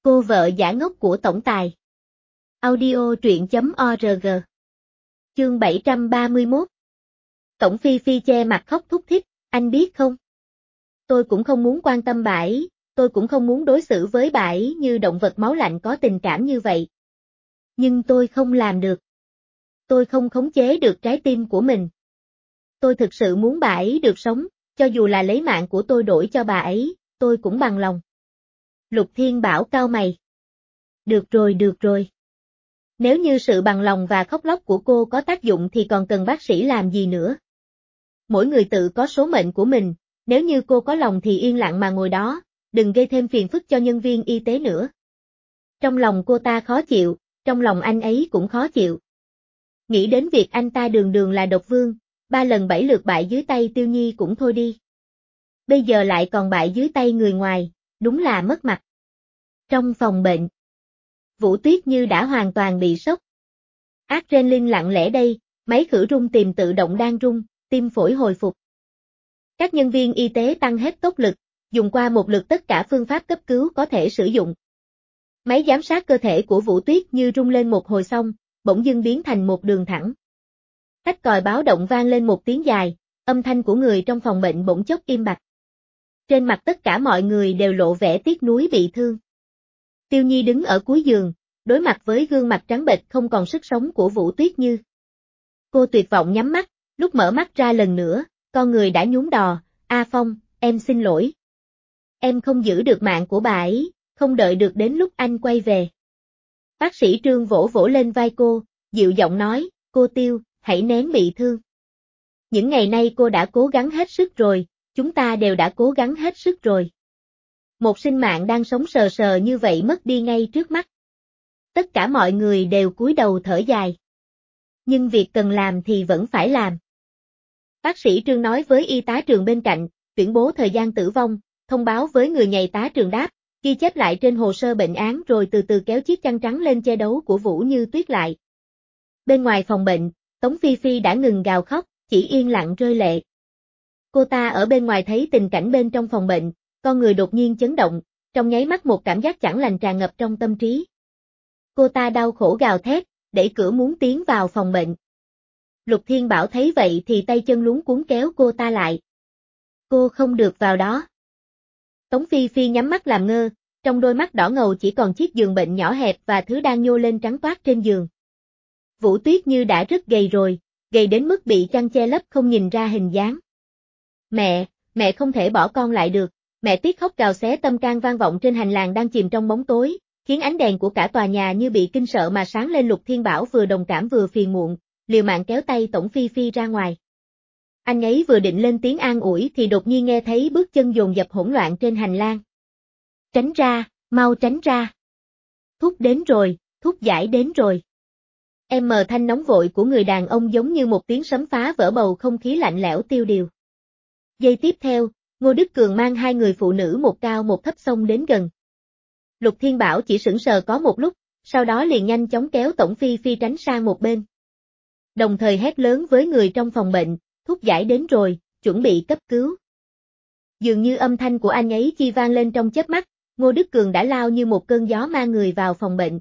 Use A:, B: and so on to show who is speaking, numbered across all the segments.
A: Cô vợ giả ngốc của tổng tài. Audio truyện.org. Chương 731. Tổng Phi Phi che mặt khóc thút thít, anh biết không? Tôi cũng không muốn quan tâm bà ấy, tôi cũng không muốn đối xử với bà ấy như động vật máu lạnh có tình cảm như vậy. Nhưng tôi không làm được. Tôi không khống chế được trái tim của mình. Tôi thực sự muốn bà ấy được sống, cho dù là lấy mạng của tôi đổi cho bà ấy, tôi cũng bằng lòng. Lục Thiên Bảo cau mày. Được rồi. Nếu như sự bằng lòng và khóc lóc của cô có tác dụng thì còn cần bác sĩ làm gì nữa. Mỗi người tự có số mệnh của mình, nếu như cô có lòng thì yên lặng mà ngồi đó, đừng gây thêm phiền phức cho nhân viên y tế nữa. Trong lòng cô ta khó chịu, trong lòng anh ấy cũng khó chịu. Nghĩ đến việc anh ta đường đường là độc vương, 3 lần 7 lượt bại dưới tay Tiêu Nhi cũng thôi đi. Bây giờ lại còn bại dưới tay người ngoài, đúng là mất mặt. Trong phòng bệnh, Vũ Tuyết Như đã hoàn toàn bị sốc. Adrenaline lặng lẽ đây, máy khử rung tìm tự động đang rung, tim phổi hồi phục. Các nhân viên y tế tăng hết tốc lực, dùng qua một lượt tất cả phương pháp cấp cứu có thể sử dụng. Máy giám sát cơ thể của Vũ Tuyết Như rung lên một hồi xong, bỗng dưng biến thành một đường thẳng. Cách còi báo động vang lên một tiếng dài, âm thanh của người trong phòng bệnh bỗng chốc im bặt. Trên mặt tất cả mọi người đều lộ vẻ tiếc nuối bị thương. Tiêu Nhi đứng ở cuối giường, đối mặt với gương mặt trắng bệch không còn sức sống của Vũ Tuyết Như. Cô tuyệt vọng nhắm mắt, lúc mở mắt ra lần nữa, con người đã nhún đò, A Phong, em xin lỗi. Em không giữ được mạng của bà ấy, không đợi được đến lúc anh quay về. Bác sĩ Trương vỗ vỗ lên vai cô, dịu giọng nói, cô Tiêu, hãy nén bị thương. Những ngày nay cô đã cố gắng hết sức rồi, chúng ta đều đã cố gắng hết sức rồi. Một sinh mạng đang sống sờ sờ như vậy mất đi ngay trước mắt. Tất cả mọi người đều cúi đầu thở dài. Nhưng việc cần làm thì vẫn phải làm. Bác sĩ Trương nói với y tá Trường bên cạnh, tuyên bố thời gian tử vong, thông báo với người nhầy tá Trường đáp, ghi chép lại trên hồ sơ bệnh án rồi từ từ kéo chiếc chăn trắng lên che đấu của Vũ Như Tuyết lại. Bên ngoài phòng bệnh, Tống Phi Phi đã ngừng gào khóc, chỉ yên lặng rơi lệ. Cô ta ở bên ngoài thấy tình cảnh bên trong phòng bệnh, con người đột nhiên chấn động, trong nháy mắt một cảm giác chẳng lành tràn ngập trong tâm trí. Cô ta đau khổ gào thét, đẩy cửa muốn tiến vào phòng bệnh. Lục Thiên Bảo thấy vậy thì tay chân luống cuống kéo cô ta lại. Cô không được vào đó. Tống Phi Phi nhắm mắt làm ngơ, trong đôi mắt đỏ ngầu chỉ còn chiếc giường bệnh nhỏ hẹp và thứ đang nhô lên trắng toát trên giường. Vũ Tuyết Như đã rất gầy rồi, gầy đến mức bị chăn che lấp không nhìn ra hình dáng. Mẹ không thể bỏ con lại được, mẹ tiếc khóc gào xé tâm can vang vọng trên hành lang đang chìm trong bóng tối, khiến ánh đèn của cả tòa nhà như bị kinh sợ mà sáng lên. Lục Thiên Bảo vừa đồng cảm vừa phiền muộn, liều mạng kéo tay Tổng Phi Phi ra ngoài. Anh ấy vừa định lên tiếng an ủi thì đột nhiên nghe thấy bước chân dồn dập hỗn loạn trên hành lang. Tránh ra, mau tránh ra. Thuốc đến rồi, thuốc giải đến rồi. Thanh nóng vội của người đàn ông giống như một tiếng sấm phá vỡ bầu không khí lạnh lẽo tiêu điều. Giây tiếp theo, Ngô Đức Cường mang hai người phụ nữ một cao một thấp xông đến gần. Lục Thiên Bảo chỉ sững sờ có một lúc, sau đó liền nhanh chóng kéo Tổng Phi Phi tránh sang một bên. Đồng thời hét lớn với người trong phòng bệnh, thuốc giải đến rồi, chuẩn bị cấp cứu. Dường như âm thanh của anh ấy chi vang lên trong chớp mắt, Ngô Đức Cường đã lao như một cơn gió mang người vào phòng bệnh.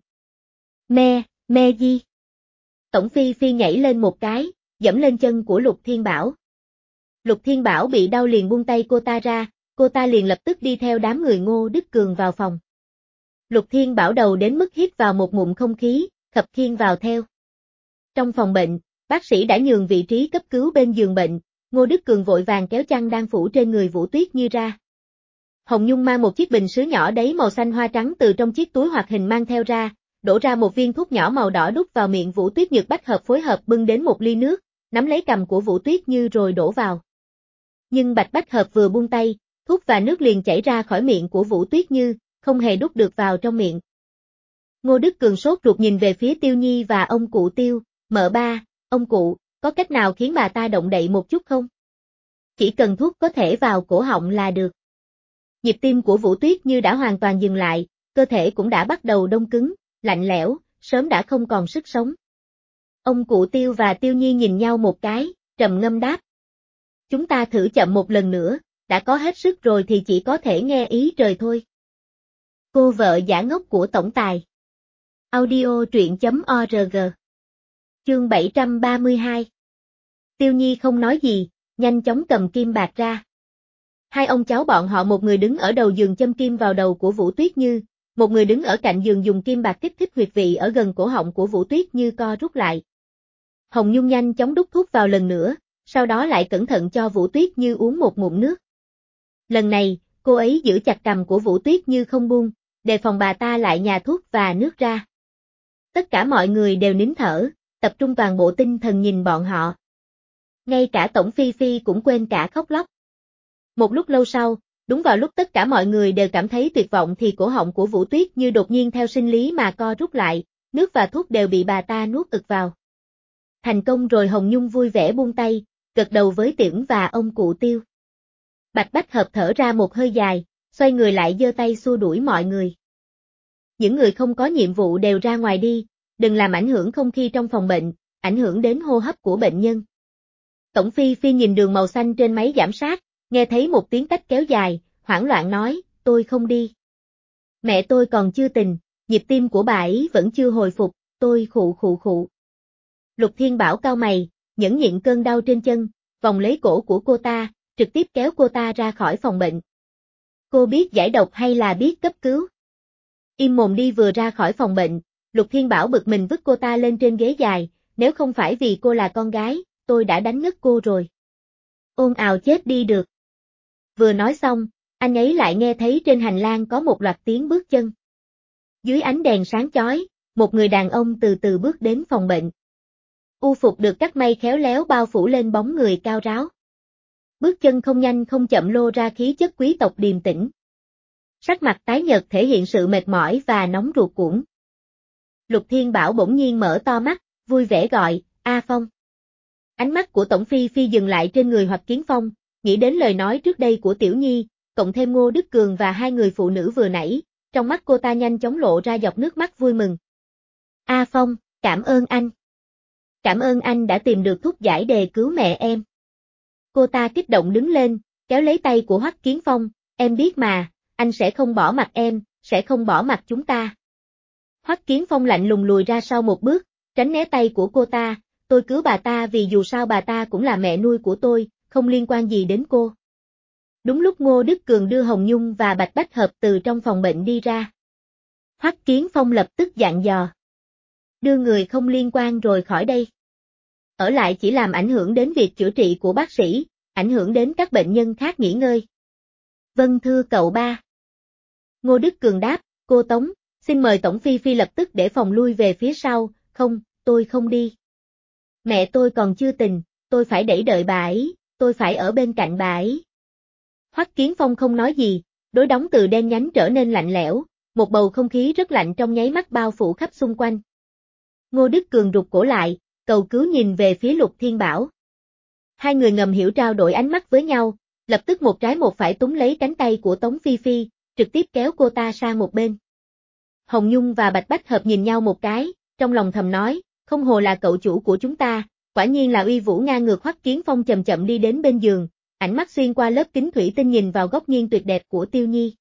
A: Mẹ gì? Tổng Phi Phi nhảy lên một cái, giẫm lên chân của Lục Thiên Bảo. Lục Thiên Bảo bị đau liền buông tay cô ta ra, cô ta liền lập tức đi theo đám người Ngô Đức Cường vào phòng. Lục Thiên Bảo đầu đến mức hít vào một ngụm không khí, khập khiễng vào theo. Trong phòng bệnh, bác sĩ đã nhường vị trí cấp cứu bên giường bệnh, Ngô Đức Cường vội vàng kéo chăn đang phủ trên người Vũ Tuyết Như ra. Hồng Nhung mang một chiếc bình sứ nhỏ đáy màu xanh hoa trắng từ trong chiếc túi hoạt hình mang theo ra, đổ ra một viên thuốc nhỏ màu đỏ đút vào miệng Vũ Tuyết. Nhược Bách Hợp phối hợp bưng đến một ly nước, nắm lấy cằm của Vũ Tuyết Như rồi đổ vào. Nhưng Bạch Bách Hợp vừa buông tay, thuốc và nước liền chảy ra khỏi miệng của Vũ Tuyết Như, không hề đút được vào trong miệng. Ngô Đức Cường sốt ruột nhìn về phía Tiêu Nhi và ông cụ Tiêu, mợ ba, ông cụ, có cách nào khiến bà ta động đậy một chút không? Chỉ cần thuốc có thể vào cổ họng là được. Nhịp tim của Vũ Tuyết Như đã hoàn toàn dừng lại, cơ thể cũng đã bắt đầu đông cứng, lạnh lẽo, sớm đã không còn sức sống. Ông cụ Tiêu và Tiêu Nhi nhìn nhau một cái, trầm ngâm đáp. Chúng ta thử chậm một lần nữa, đã có hết sức rồi thì chỉ có thể nghe ý trời thôi. Cô vợ giả ngốc của tổng tài. Audio truyện.org. Chương 732. Tiêu Nhi không nói gì, nhanh chóng cầm kim bạc ra. Hai ông cháu bọn họ, một người đứng ở đầu giường châm kim vào đầu của Vũ Tuyết Như, một người đứng ở cạnh giường dùng kim bạc kích thích huyệt vị ở gần cổ họng của Vũ Tuyết Như co rút lại. Hồng Nhung nhanh chóng đút thuốc vào lần nữa, sau đó lại cẩn thận cho Vũ Tuyết Như uống một ngụm nước. Lần này, cô ấy giữ chặt cằm của Vũ Tuyết Như không buông, đề phòng bà ta lại nhả thuốc và nước ra. Tất cả mọi người đều nín thở, tập trung toàn bộ tinh thần nhìn bọn họ. Ngay cả Tổng Phi Phi cũng quên cả khóc lóc. Một lúc lâu sau, đúng vào lúc tất cả mọi người đều cảm thấy tuyệt vọng thì cổ họng của Vũ Tuyết Như đột nhiên theo sinh lý mà co rút lại, nước và thuốc đều bị bà ta nuốt ực vào. Thành công rồi. Hồng Nhung vui vẻ buông tay, gật đầu với Tiễn và ông cụ Tiêu. Bạch Bách Hợp thở ra một hơi dài, xoay người lại giơ tay xua đuổi mọi người. Những người không có nhiệm vụ đều ra ngoài đi, đừng làm ảnh hưởng không khí trong phòng bệnh, ảnh hưởng đến hô hấp của bệnh nhân. Tổng Phi Phi nhìn đường màu xanh trên máy giám sát, nghe thấy một tiếng tách kéo dài, hoảng loạn nói, tôi không đi. Mẹ tôi còn chưa tỉnh, nhịp tim của bà ấy vẫn chưa hồi phục, tôi khụ khụ khụ. Lục Thiên Bảo cau mày, nhẫn nhịn cơn đau trên chân, vòng lấy cổ của cô ta, trực tiếp kéo cô ta ra khỏi phòng bệnh. Cô biết giải độc hay là biết cấp cứu? Im mồm đi. Vừa ra khỏi phòng bệnh, Lục Thiên Bảo bực mình vứt cô ta lên trên ghế dài, nếu không phải vì cô là con gái, tôi đã đánh ngất cô rồi. Ồn ào chết đi được. Vừa nói xong, anh ấy lại nghe thấy trên hành lang có một loạt tiếng bước chân. Dưới ánh đèn sáng chói, một người đàn ông từ từ bước đến phòng bệnh. U phục được cắt may khéo léo bao phủ lên bóng người cao ráo. Bước chân không nhanh không chậm lô ra khí chất quý tộc điềm tĩnh. Sắc mặt tái nhợt thể hiện sự mệt mỏi và nóng ruột cuỗng. Lục Thiên Bảo bỗng nhiên mở to mắt, vui vẻ gọi, A Phong. Ánh mắt của Tổng Phi Phi dừng lại trên người Hoặc Kiến Phong, nghĩ đến lời nói trước đây của Tiểu Nhi, cộng thêm Ngô Đức Cường và hai người phụ nữ vừa nãy, trong mắt cô ta nhanh chóng lộ ra giọt nước mắt vui mừng. A Phong, cảm ơn anh. Cảm ơn anh đã tìm được thuốc giải đề cứu mẹ em. Cô ta kích động đứng lên, kéo lấy tay của Hoắc Kiến Phong, em biết mà, anh sẽ không bỏ mặc em, sẽ không bỏ mặc chúng ta. Hoắc Kiến Phong lạnh lùng lùi ra sau một bước, tránh né tay của cô ta, tôi cứu bà ta vì dù sao bà ta cũng là mẹ nuôi của tôi, không liên quan gì đến cô. Đúng lúc Ngô Đức Cường đưa Hồng Nhung và Bạch Bách Hợp từ trong phòng bệnh đi ra. Hoắc Kiến Phong lập tức dặn dò. Đưa người không liên quan rồi khỏi đây. Ở lại chỉ làm ảnh hưởng đến việc chữa trị của bác sĩ, ảnh hưởng đến các bệnh nhân khác nghỉ ngơi. Vâng thưa cậu ba. Ngô Đức Cường đáp, cô Tống, xin mời Tổng Phi Phi lập tức để phòng lui về phía sau, không, tôi không đi. Mẹ tôi còn chưa tỉnh, tôi phải đợi bà ấy, tôi phải ở bên cạnh bà ấy. Hoắc Kiến Phong không nói gì, đối đóng từ đen nhánh trở nên lạnh lẽo, một bầu không khí rất lạnh trong nháy mắt bao phủ khắp xung quanh. Ngô Đức Cường rụt cổ lại, cầu cứu nhìn về phía Lục Thiên Bảo. Hai người ngầm hiểu trao đổi ánh mắt với nhau, lập tức một trái một phải túm lấy cánh tay của Tống Phi Phi, trực tiếp kéo cô ta sang một bên. Hồng Nhung và Bạch Bách Hợp nhìn nhau một cái, trong lòng thầm nói, không hồ là cậu chủ của chúng ta, quả nhiên là uy vũ ngang ngược. Hoắc Kiến Phong chậm chậm đi đến bên giường, ánh mắt xuyên qua lớp kính thủy tinh nhìn vào góc nghiêng tuyệt đẹp của Tiêu Nhi.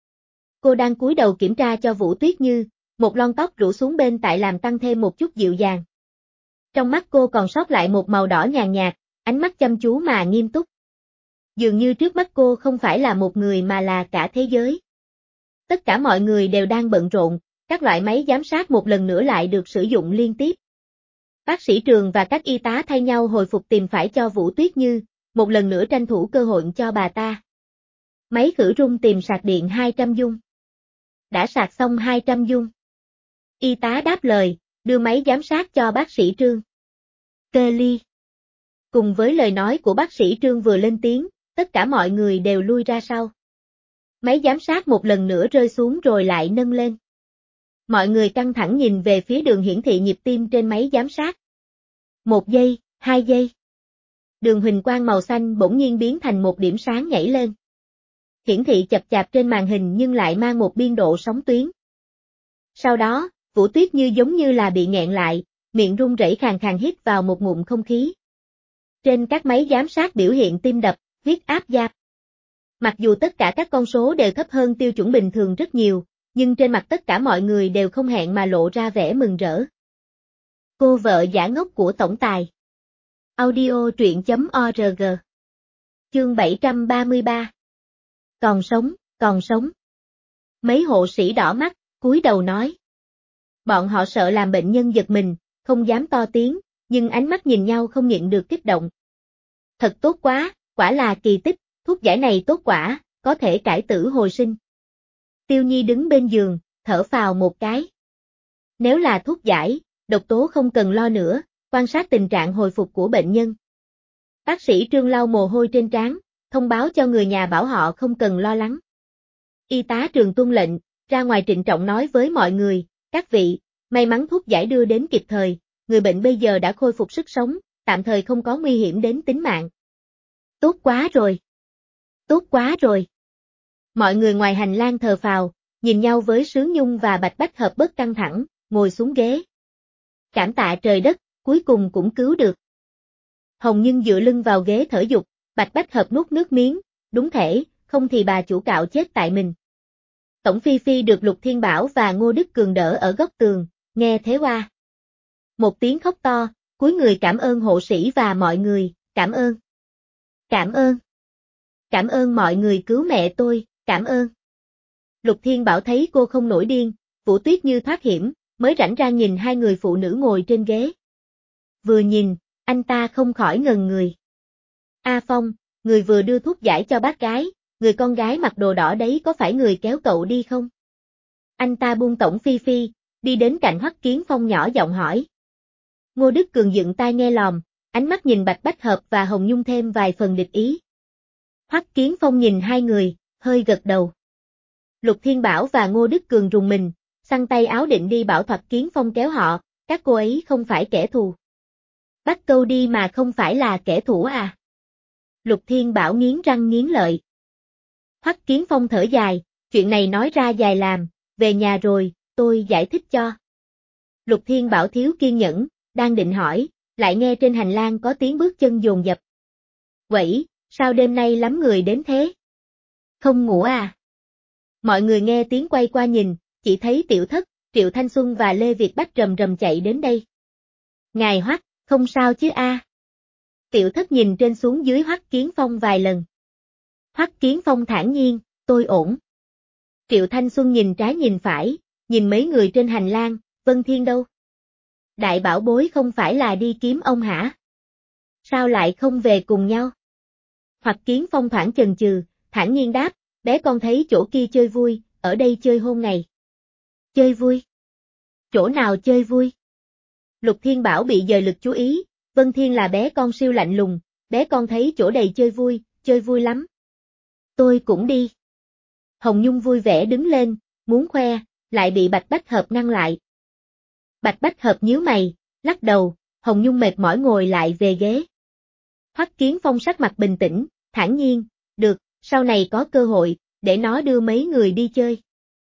A: Cô đang cúi đầu kiểm tra cho Vũ Tuyết Như, một lon tóc rủ xuống bên tai làm tăng thêm một chút dịu dàng. Trong mắt cô còn sót lại một màu đỏ nhàn nhạt, ánh mắt chăm chú mà nghiêm túc. Dường như trước mắt cô không phải là một người mà là cả thế giới. Tất cả mọi người đều đang bận rộn, các loại máy giám sát một lần nữa lại được sử dụng liên tiếp. Bác sĩ Trường và các y tá thay nhau hồi phục tìm phải cho Vũ Tuyết Như, một lần nữa tranh thủ cơ hội cho bà ta. Máy khử rung tìm sạc điện 200 dung. Đã sạc xong 200 dung. Y tá đáp lời, đưa máy giám sát cho bác sĩ Trương. Kelly. Cùng với lời nói của bác sĩ Trương vừa lên tiếng, tất cả mọi người đều lui ra sau. Máy giám sát một lần nữa rơi xuống rồi lại nâng lên. Mọi người căng thẳng nhìn về phía đường hiển thị nhịp tim trên máy giám sát. 1 giây, 2 giây. Đường huỳnh quang màu xanh bỗng nhiên biến thành một điểm sáng nhảy lên. Hiển thị chập chạp trên màn hình nhưng lại mang một biên độ sóng tuyến. Sau đó, Vũ Tuyết Như giống như là bị nghẹn lại, miệng run rẩy khàn khàn hít vào một ngụm không khí. Trên các máy giám sát biểu hiện tim đập, huyết áp, giáp. Mặc dù tất cả các con số đều thấp hơn tiêu chuẩn bình thường rất nhiều, nhưng trên mặt tất cả mọi người đều không hẹn mà lộ ra vẻ mừng rỡ. Cô vợ giả ngốc của tổng tài. Audio truyện.org. Chương 733. Còn sống, còn sống. Mấy hộ sĩ đỏ mắt, cúi đầu nói. Bọn họ sợ làm bệnh nhân giật mình, không dám to tiếng, nhưng ánh mắt nhìn nhau không nhịn được kích động. Thật tốt quá, quả là kỳ tích, thuốc giải này tốt quả, có thể cải tử hồi sinh. Tiêu Nhi đứng bên giường, thở phào một cái. Nếu là thuốc giải, độc tố không cần lo nữa, quan sát tình trạng hồi phục của bệnh nhân. Bác sĩ Trương lau mồ hôi trên trán, thông báo cho người nhà bảo họ không cần lo lắng. Y tá Trường tuân lệnh, ra ngoài trịnh trọng nói với mọi người, các vị, may mắn thuốc giải đưa đến kịp thời, người bệnh bây giờ đã khôi phục sức sống, tạm thời không có nguy hiểm đến tính mạng. Tốt quá rồi. Tốt quá rồi. Mọi người ngoài hành lang thờ phào, nhìn nhau với Sướng Nhung và Bạch Bách Hợp bớt căng thẳng, ngồi xuống ghế. Cảm tạ trời đất, cuối cùng cũng cứu được. Hồng Nhân dựa lưng vào ghế thở dục, Bạch Bách Hợp nuốt nước miếng, đúng thể, không thì bà chủ cạo chết tại mình. Tổng Phi Phi được Lục Thiên Bảo và Ngô Đức Cường đỡ ở góc tường, nghe thế oa. Một tiếng khóc to, cúi người cảm ơn hộ sĩ và mọi người, cảm ơn. Cảm ơn. Cảm ơn mọi người cứu mẹ tôi, cảm ơn. Lục Thiên Bảo thấy cô không nổi điên, Vũ Tuyết như thoát hiểm, mới rảnh rang nhìn hai người phụ nữ ngồi trên ghế. Vừa nhìn, anh ta không khỏi ngần người. A Phong, người vừa đưa thuốc giải cho bác gái, người con gái mặc đồ đỏ đấy có phải người kéo cậu đi không? Anh ta buông Tổng Phi Phi, đi đến cạnh Hoắc Kiến Phong nhỏ giọng hỏi. Ngô Đức Cường dựng tai nghe lòm, ánh mắt nhìn Bạch Bách Hợp và Hồng Nhung thêm vài phần địch ý. Hoắc Kiến Phong nhìn hai người, hơi gật đầu. Lục Thiên Bảo và Ngô Đức Cường rùng mình, xăng tay áo định đi bảo Hoắc Kiến Phong kéo họ, các cô ấy không phải kẻ thù. Bắt câu đi mà không phải là kẻ thù à? Lục Thiên Bảo nghiến răng nghiến lợi. Hoắc Kiến Phong thở dài, chuyện này nói ra dài làm, về nhà rồi, tôi giải thích cho. Lục Thiên Bảo thiếu kiên nhẫn, đang định hỏi, lại nghe trên hành lang có tiếng bước chân dồn dập. Quẩy, sao đêm nay lắm người đến thế? Không ngủ à? Mọi người nghe tiếng quay qua nhìn, chỉ thấy Tiểu Thất, Triệu Thanh Xuân và Lê Việt Bách rầm rầm chạy đến đây. Ngài Hoắc, không sao chứ a? Tiểu Thất nhìn trên xuống dưới Hoắc Kiến Phong vài lần. Hoắc Kiến Phong thản nhiên, tôi ổn. Triệu Thanh Xuân nhìn trái nhìn phải, nhìn mấy người trên hành lang, Vân Thiên đâu? Đại bảo bối không phải là đi kiếm ông hả? Sao lại không về cùng nhau? Hoắc Kiến Phong thoảng chần chừ, thản nhiên đáp, bé con thấy chỗ kia chơi vui, ở đây chơi hôm ngày. Chơi vui? Chỗ nào chơi vui? Lục Thiên Bảo bị dời lực chú ý, Vân Thiên là bé con siêu lạnh lùng, bé con thấy chỗ đầy chơi vui lắm. Tôi cũng đi. Hồng Nhung vui vẻ đứng lên, muốn khoe, lại bị Bạch Bách Hợp ngăn lại. Bạch Bách Hợp nhíu mày, lắc đầu, Hồng Nhung mệt mỏi ngồi lại về ghế. Hoắc Kiến Phong sắc mặt bình tĩnh, thản nhiên, được, sau này có cơ hội, để nó đưa mấy người đi chơi.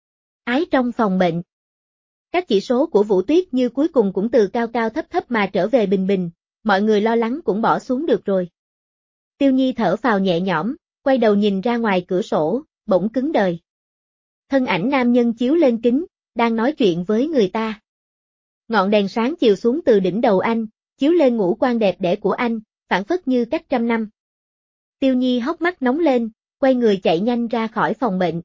A: Ái trong phòng bệnh. Các chỉ số của Vũ Tuyết như cuối cùng cũng từ cao cao thấp thấp mà trở về bình bình, mọi người lo lắng cũng bỏ xuống được rồi. Tiêu Nhi thở phào nhẹ nhõm, quay đầu nhìn ra ngoài cửa sổ, bỗng cứng đờ. Thân ảnh nam nhân chiếu lên kính, đang nói chuyện với người ta. Ngọn đèn sáng chiếu xuống từ đỉnh đầu anh, chiếu lên ngũ quan đẹp đẽ của anh, phảng phất như cách 100 năm. Tiêu Nhi hốc mắt nóng lên, quay người chạy nhanh ra khỏi phòng bệnh.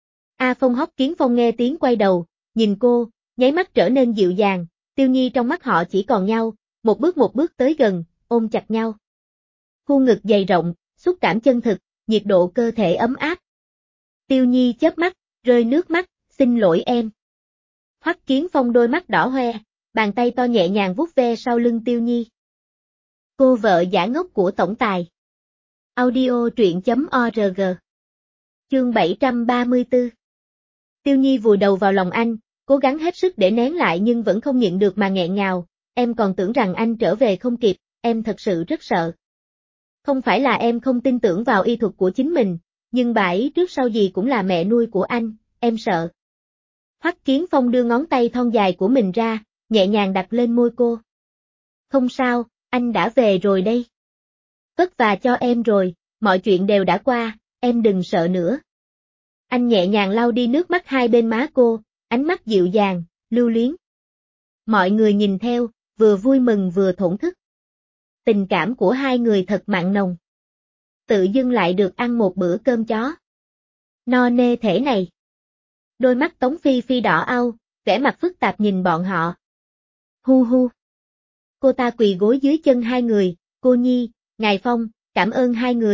A: A Phong Hoắc Kiến Phong nghe tiếng quay đầu, nhìn cô, nháy mắt trở nên dịu dàng, Tiêu Nhi trong mắt họ chỉ còn nhau, một bước tới gần, ôm chặt nhau. Khu ngực dày rộng, xúc cảm chân thực, nhiệt độ cơ thể ấm áp. Tiêu Nhi chớp mắt, rơi nước mắt, xin lỗi em. Hoắc Kiến Phong đôi mắt đỏ hoe, bàn tay to nhẹ nhàng vuốt ve sau lưng Tiêu Nhi. Cô vợ giả ngốc của tổng tài. Audio truyện.org. Chương 734. Tiêu Nhi vùi đầu vào lòng anh, cố gắng hết sức để nén lại nhưng vẫn không nhịn được mà nghẹn ngào, em còn tưởng rằng anh trở về không kịp, em thật sự rất sợ. Không phải là em không tin tưởng vào y thuật của chính mình, nhưng bà ấy trước sau gì cũng là mẹ nuôi của anh, em sợ. Hoắc Kiến Phong đưa ngón tay thon dài của mình ra, nhẹ nhàng đặt lên môi cô. Không sao, anh đã về rồi đây. Vất vả cho em rồi, mọi chuyện đều đã qua, em đừng sợ nữa. Anh nhẹ nhàng lau đi nước mắt hai bên má cô, ánh mắt dịu dàng, lưu luyến. Mọi người nhìn theo, vừa vui mừng vừa thổn thức. Tình cảm của hai người thật mặn nồng. Tự dưng lại được ăn một bữa cơm chó. No nê thể này. Đôi mắt Tống Phi Phi đỏ au, vẻ mặt phức tạp nhìn bọn họ. Hu hu. Cô ta quỳ gối dưới chân hai người, cô Nhi, Ngài Phong, cảm ơn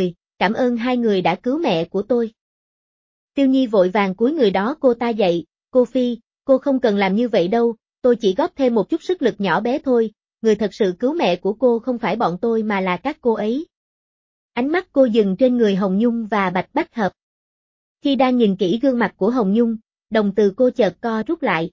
A: hai người đã cứu mẹ của tôi. Tiêu Nhi vội vàng cúi người đó cô ta dậy, cô Phi, cô không cần làm như vậy đâu, tôi chỉ góp thêm một chút sức lực nhỏ bé thôi, người thật sự cứu mẹ của cô không phải bọn tôi mà là các cô ấy. Ánh mắt cô dừng trên người Hồng Nhung và Bạch Bách Hợp. Khi đang nhìn kỹ gương mặt của Hồng Nhung, đồng từ cô chợt co rút lại.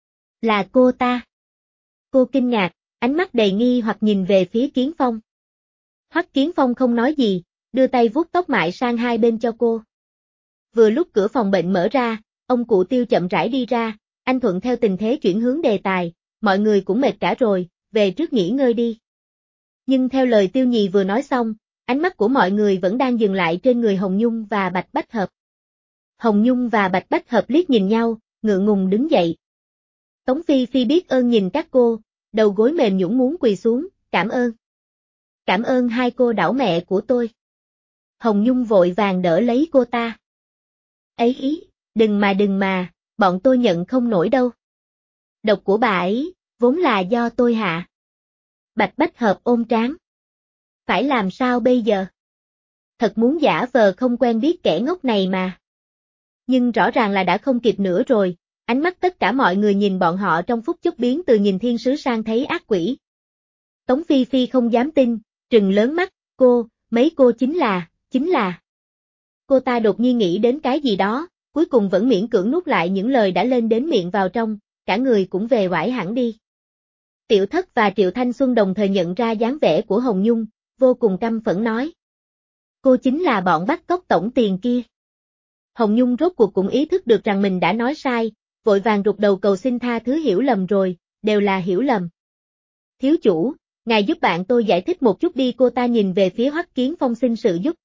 A: Là cô ta. Cô kinh ngạc, ánh mắt đầy nghi hoặc nhìn về phía Kiến Phong. Hoắc Kiến Phong không nói gì, đưa tay vuốt tóc mại sang hai bên cho cô. Vừa lúc cửa phòng bệnh mở ra, ông cụ Tiêu chậm rãi đi ra, anh thuận theo tình thế chuyển hướng đề tài, mọi người cũng mệt cả rồi, về trước nghỉ ngơi đi. Nhưng theo lời Tiêu Nhì vừa nói xong, ánh mắt của mọi người vẫn đang dừng lại trên người Hồng Nhung và Bạch Bách Hợp. Hồng Nhung và Bạch Bách Hợp liếc nhìn nhau, ngượng ngùng đứng dậy. Tống Phi Phi biết ơn nhìn các cô, đầu gối mềm nhũn muốn quỳ xuống, cảm ơn. Cảm ơn hai cô đảo mẹ của tôi. Hồng Nhung vội vàng đỡ lấy cô ta. Ấy ý, đừng mà, bọn tôi nhận không nổi đâu. Độc của bà ấy, vốn là do tôi hạ. Bạch Bách Hợp ôm trán. Phải làm sao bây giờ? Thật muốn giả vờ không quen biết kẻ ngốc này mà. Nhưng rõ ràng là đã không kịp nữa rồi, ánh mắt tất cả mọi người nhìn bọn họ trong phút chốc biến từ nhìn thiên sứ sang thấy ác quỷ. Tống Phi Phi không dám tin, trừng lớn mắt, mấy cô chính là. Cô ta đột nhiên nghĩ đến cái gì đó, cuối cùng vẫn miễn cưỡng nuốt lại những lời đã lên đến miệng vào trong, cả người cũng về oải hẳn đi. Tiểu Thất và Triệu Thanh Xuân đồng thời nhận ra dáng vẻ của Hồng Nhung, vô cùng căm phẫn nói. Cô chính là bọn bắt cóc tổng tiền kia. Hồng Nhung rốt cuộc cũng ý thức được rằng mình đã nói sai, vội vàng rụt đầu cầu xin tha thứ hiểu lầm rồi, đều là hiểu lầm. Thiếu chủ, ngài giúp bạn tôi giải thích một chút đi, cô ta nhìn về phía Hoắc Kiến Phong xin sự giúp.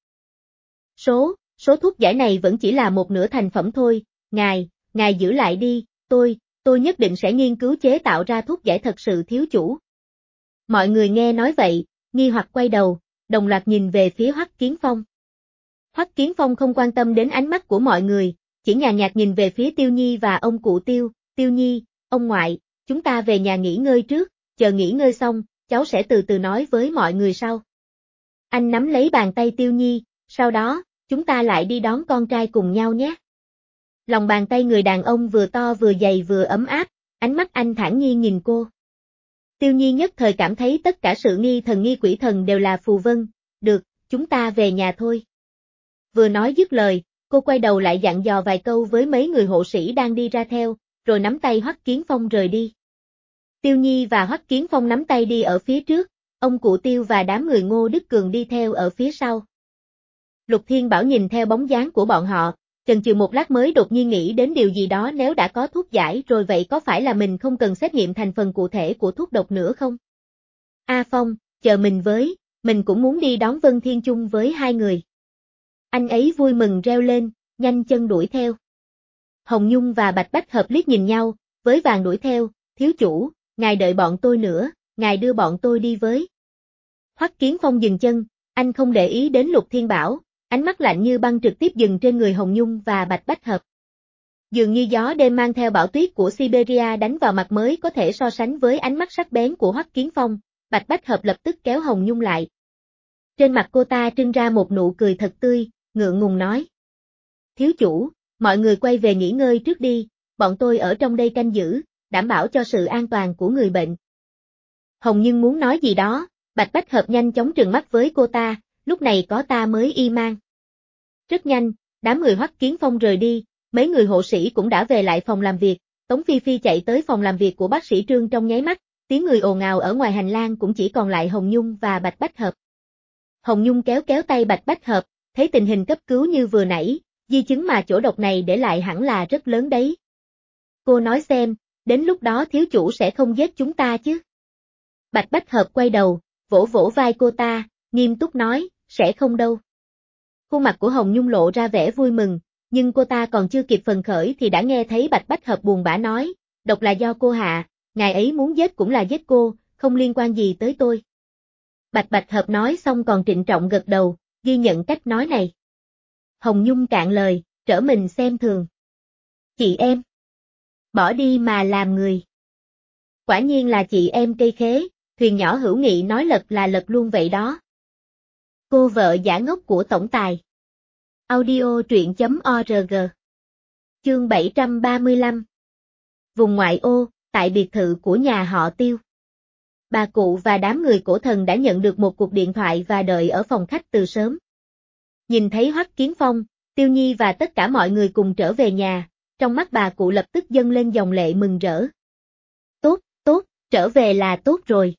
A: Số thuốc giải này vẫn chỉ là một nửa thành phẩm thôi, ngài giữ lại đi, tôi nhất định sẽ nghiên cứu chế tạo ra thuốc giải thật sự thiếu chủ. Mọi người nghe nói vậy, nghi hoặc quay đầu, đồng loạt nhìn về phía Hoắc Kiến Phong. Hoắc Kiến Phong không quan tâm đến ánh mắt của mọi người, chỉ nhàn nhạt nhìn về phía Tiêu Nhi và ông cụ Tiêu, Tiêu Nhi, ông ngoại, chúng ta về nhà nghỉ ngơi trước, chờ nghỉ ngơi xong, cháu sẽ từ từ nói với mọi người sau. Anh nắm lấy bàn tay Tiêu Nhi, sau đó, chúng ta lại đi đón con trai cùng nhau nhé. Lòng bàn tay người đàn ông vừa to vừa dày vừa ấm áp, ánh mắt anh thản nhiên nhìn cô. Tiêu Nhi nhất thời cảm thấy tất cả sự nghi thần nghi quỷ thần đều là phù vân, được, chúng ta về nhà thôi. Vừa nói dứt lời, cô quay đầu lại dặn dò vài câu với mấy người hộ sĩ đang đi ra theo, rồi nắm tay Hoắc Kiến Phong rời đi. Tiêu Nhi và Hoắc Kiến Phong nắm tay đi ở phía trước, ông cụ Tiêu và đám người Ngô Đức Cường đi theo ở phía sau. Lục Thiên Bảo nhìn theo bóng dáng của bọn họ, chần chừ một lát mới đột nhiên nghĩ đến điều gì đó, nếu đã có thuốc giải rồi vậy có phải là mình không cần xét nghiệm thành phần cụ thể của thuốc độc nữa không? A Phong, chờ mình với, mình cũng muốn đi đón Vân Thiên chung với hai người. Anh ấy vui mừng reo lên, nhanh chân đuổi theo. Hồng Nhung và Bạch Bách Hợp liếc nhìn nhau, với vàng đuổi theo, thiếu chủ, ngài đợi bọn tôi nữa, ngài đưa bọn tôi đi với. Hoắc Kiến Phong dừng chân, anh không để ý đến Lục Thiên Bảo, ánh mắt lạnh như băng trực tiếp dừng trên người Hồng Nhung và Bạch Bách Hợp. Dường như gió đêm mang theo bão tuyết của Siberia đánh vào mặt mới có thể so sánh với ánh mắt sắc bén của Hoắc Kiến Phong, Bạch Bách Hợp lập tức kéo Hồng Nhung lại. Trên mặt cô ta trưng ra một nụ cười thật tươi, ngượng ngùng nói. Thiếu chủ, mọi người quay về nghỉ ngơi trước đi, bọn tôi ở trong đây canh giữ, đảm bảo cho sự an toàn của người bệnh. Hồng Nhung muốn nói gì đó, Bạch Bách Hợp nhanh chóng trừng mắt với cô ta, lúc này có ta mới y mang. Rất nhanh, đám người Hoắc Kiến Phong rời đi, mấy người hộ sĩ cũng đã về lại phòng làm việc, Tống Phi Phi chạy tới phòng làm việc của bác sĩ Trương trong nháy mắt, tiếng người ồn ào ở ngoài hành lang cũng chỉ còn lại Hồng Nhung và Bạch Bách Hợp. Hồng Nhung kéo tay Bạch Bách Hợp, thấy tình hình cấp cứu như vừa nãy, di chứng mà chỗ độc này để lại hẳn là rất lớn đấy. Cô nói xem, đến lúc đó thiếu chủ sẽ không giết chúng ta chứ? Bạch Bách Hợp quay đầu, vỗ vỗ vai cô ta, nghiêm túc nói, sẽ không đâu. Khuôn mặt của Hồng Nhung lộ ra vẻ vui mừng, Nhưng cô ta còn chưa kịp phần khởi thì đã nghe thấy Bạch Bách Hợp buồn bã nói, độc là do cô hạ, ngài ấy muốn giết cũng là giết cô, không liên quan gì tới tôi. Bạch Bạch Hợp nói xong còn trịnh trọng gật đầu, ghi nhận cách nói này. Hồng Nhung cạn lời, trở mình xem thường. Chị em. Bỏ đi mà làm người. Quả nhiên là chị em cây khế, thuyền nhỏ hữu nghị nói lật là lật luôn vậy đó. Cô vợ giả ngốc của tổng tài. Audio truyện.org. Chương 735. Vùng ngoại ô, tại biệt thự của nhà họ Tiêu. Bà cụ và đám người cổ thần đã nhận được một cuộc điện thoại và đợi ở phòng khách từ sớm. Nhìn thấy Hoắc Kiến Phong, Tiêu Nhi và tất cả mọi người cùng trở về nhà, trong mắt bà cụ lập tức dâng lên dòng lệ mừng rỡ. Tốt, tốt, trở về là tốt rồi.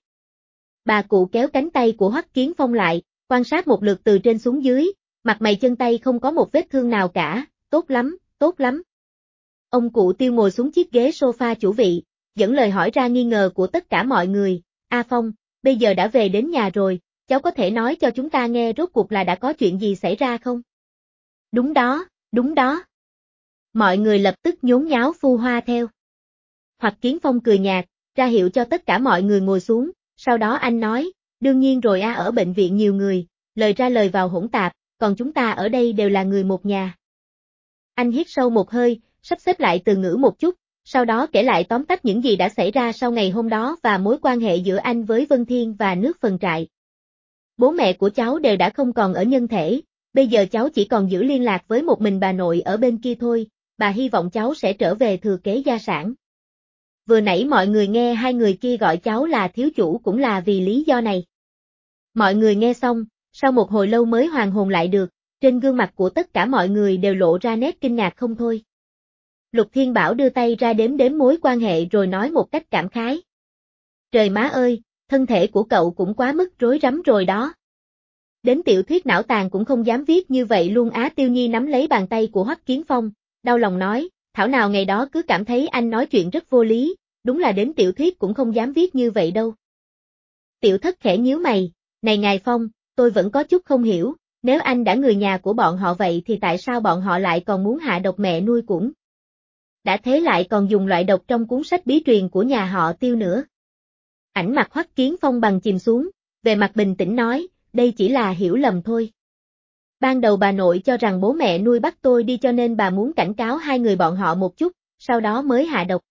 A: Bà cụ kéo cánh tay của Hoắc Kiến Phong lại, quan sát một lượt từ trên xuống dưới, mặt mày chân tay không có một vết thương nào cả, tốt lắm, tốt lắm. Ông cụ Tiêu ngồi xuống chiếc ghế sofa chủ vị, dẫn lời hỏi ra nghi ngờ của tất cả mọi người. A Phong, bây giờ đã về đến nhà rồi, cháu có thể nói cho chúng ta nghe rốt cuộc là đã có chuyện gì xảy ra không? Đúng đó, đúng đó. Mọi người lập tức nhốn nháo phù hoa theo. Hoắc Kiến Phong cười nhạt, ra hiệu cho tất cả mọi người ngồi xuống, sau đó anh nói, đương nhiên rồi ở bệnh viện nhiều người, lời ra lời vào hỗn tạp, còn chúng ta ở đây đều là người một nhà. Anh hít sâu một hơi, sắp xếp lại từ ngữ một chút, sau đó kể lại tóm tắt những gì đã xảy ra sau ngày hôm đó và mối quan hệ giữa anh với Vân Thiên và nước Phần Trại. Bố mẹ của cháu đều đã không còn ở nhân thể, bây giờ cháu chỉ còn giữ liên lạc với một mình bà nội ở bên kia thôi, bà hy vọng cháu sẽ trở về thừa kế gia sản. Vừa nãy mọi người nghe hai người kia gọi cháu là thiếu chủ cũng là vì lý do này. Mọi người nghe xong, sau một hồi lâu mới hoàn hồn lại được, trên gương mặt của tất cả mọi người đều lộ ra nét kinh ngạc không thôi. Lục Thiên Bảo đưa tay ra đếm đếm mối quan hệ rồi nói một cách cảm khái. Trời má ơi, thân thể của cậu cũng quá mức rối rắm rồi đó. Đến tiểu thuyết não tàn cũng không dám viết như vậy luôn á. Tiêu Nhi nắm lấy bàn tay của Hoắc Kiến Phong, đau lòng nói, thảo nào ngày đó cứ cảm thấy anh nói chuyện rất vô lý, đúng là đến tiểu thuyết cũng không dám viết như vậy đâu. Tiểu Thất khẽ nhíu mày, này ngài Phong, tôi vẫn có chút không hiểu, nếu anh đã người nhà của bọn họ vậy thì tại sao bọn họ lại còn muốn hạ độc mẹ nuôi cũng? Đã thế lại còn dùng loại độc trong cuốn sách bí truyền của nhà họ Tiêu nữa. Ảnh mặt Hoắc Kiến Phong bằng chìm xuống, về mặt bình tĩnh nói, đây chỉ là hiểu lầm thôi. Ban đầu bà nội cho rằng bố mẹ nuôi bắt tôi đi cho nên bà muốn cảnh cáo hai người bọn họ một chút, sau đó mới hạ độc.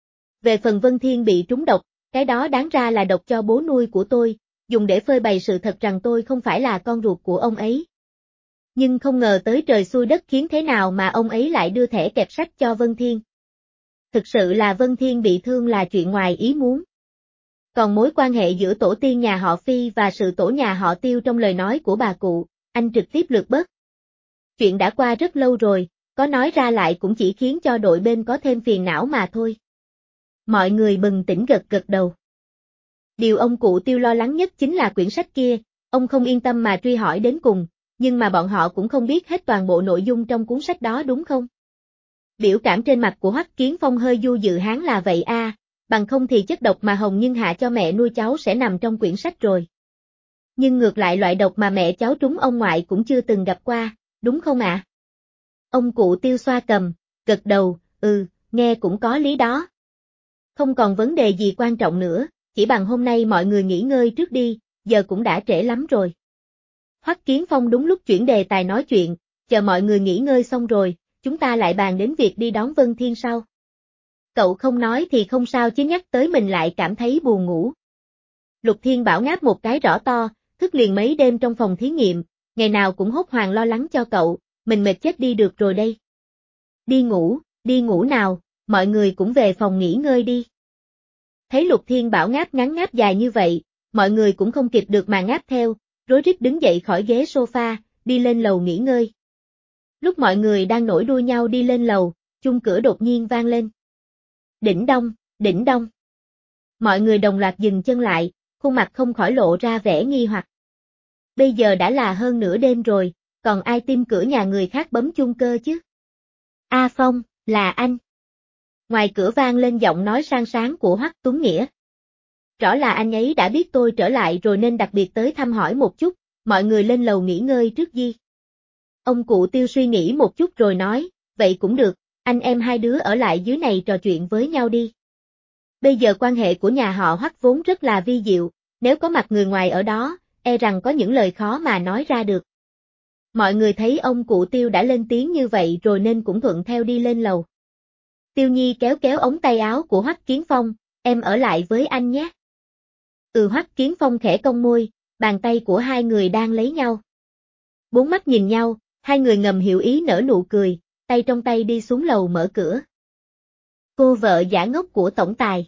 A: Về phần Vân Thiên bị trúng độc, cái đó đáng ra là độc cho bố nuôi của tôi, dùng để phơi bày sự thật rằng tôi không phải là con ruột của ông ấy. Nhưng không ngờ tới trời xui đất khiến thế nào mà ông ấy lại đưa thẻ kẹp sách cho Vân Thiên. Thực sự là Vân Thiên bị thương là chuyện ngoài ý muốn. Còn mối quan hệ giữa tổ tiên nhà họ Phi và sự tổ nhà họ Tiêu trong lời nói của bà cụ, anh trực tiếp lược bớt. Chuyện đã qua rất lâu rồi, có nói ra lại cũng chỉ khiến cho đội bên có thêm phiền não mà thôi. Mọi người bừng tỉnh gật gật đầu. Điều ông cụ Tiêu lo lắng nhất chính là quyển sách kia, ông không yên tâm mà truy hỏi đến cùng, nhưng mà bọn họ cũng không biết hết toàn bộ nội dung trong cuốn sách đó đúng không? Biểu cảm trên mặt của Hoắc Kiến Phong hơi du dự hán là vậy bằng không thì chất độc mà Hồng Nhân hạ cho mẹ nuôi cháu sẽ nằm trong quyển sách rồi. Nhưng ngược lại loại độc mà mẹ cháu trúng ông ngoại cũng chưa từng gặp qua, đúng không ạ? Ông cụ Tiêu xoa cầm, gật đầu, nghe cũng có lý đó. Không còn vấn đề gì quan trọng nữa, chỉ bằng hôm nay mọi người nghỉ ngơi trước đi, giờ cũng đã trễ lắm rồi. Hoắc Kiến Phong đúng lúc chuyển đề tài nói chuyện, chờ mọi người nghỉ ngơi xong rồi, chúng ta lại bàn đến việc đi đón Vân Thiên sau. Cậu không nói thì không sao chứ nhắc tới mình lại cảm thấy buồn ngủ. Lục Thiên Bảo ngáp một cái rõ to, thức liền mấy đêm trong phòng thí nghiệm, ngày nào cũng hốt hoảng lo lắng cho cậu, mình mệt chết đi được rồi đây. Đi ngủ nào, mọi người cũng về phòng nghỉ ngơi đi. Thấy Lục Thiên Bảo ngáp ngắn ngáp dài như vậy, mọi người cũng không kịp được mà ngáp theo, rối rít đứng dậy khỏi ghế sofa, đi lên lầu nghỉ ngơi. Lúc mọi người đang nổi đuôi nhau đi lên lầu, chuông cửa đột nhiên vang lên. Đỉnh đông, đỉnh đông. Mọi người đồng loạt dừng chân lại, khuôn mặt không khỏi lộ ra vẻ nghi hoặc. Bây giờ đã là hơn nửa đêm rồi, còn ai tim cửa nhà người khác bấm chuông cơ chứ? A Phong, là anh. Ngoài cửa vang lên giọng nói sang sáng của Hoắc Tuấn Nghĩa. Rõ là anh ấy đã biết tôi trở lại rồi nên đặc biệt tới thăm hỏi một chút, mọi người lên lầu nghỉ ngơi trước đi. Ông cụ Tiêu suy nghĩ một chút rồi nói, vậy cũng được, anh em hai đứa ở lại dưới này trò chuyện với nhau đi. Bây giờ quan hệ của nhà họ Hoắc vốn rất là vi diệu, nếu có mặt người ngoài ở đó, e rằng có những lời khó mà nói ra được. Mọi người thấy ông cụ Tiêu đã lên tiếng như vậy rồi nên cũng thuận theo đi lên lầu. Tiêu Nhi kéo kéo ống tay áo của Hoắc Kiến Phong, em ở lại với anh nhé. Hoắc Kiến Phong khẽ cong môi, bàn tay của hai người đang lấy nhau. Bốn mắt nhìn nhau, hai người ngầm hiểu ý nở nụ cười, tay trong tay đi xuống lầu mở cửa. Cô vợ giả ngốc của tổng tài.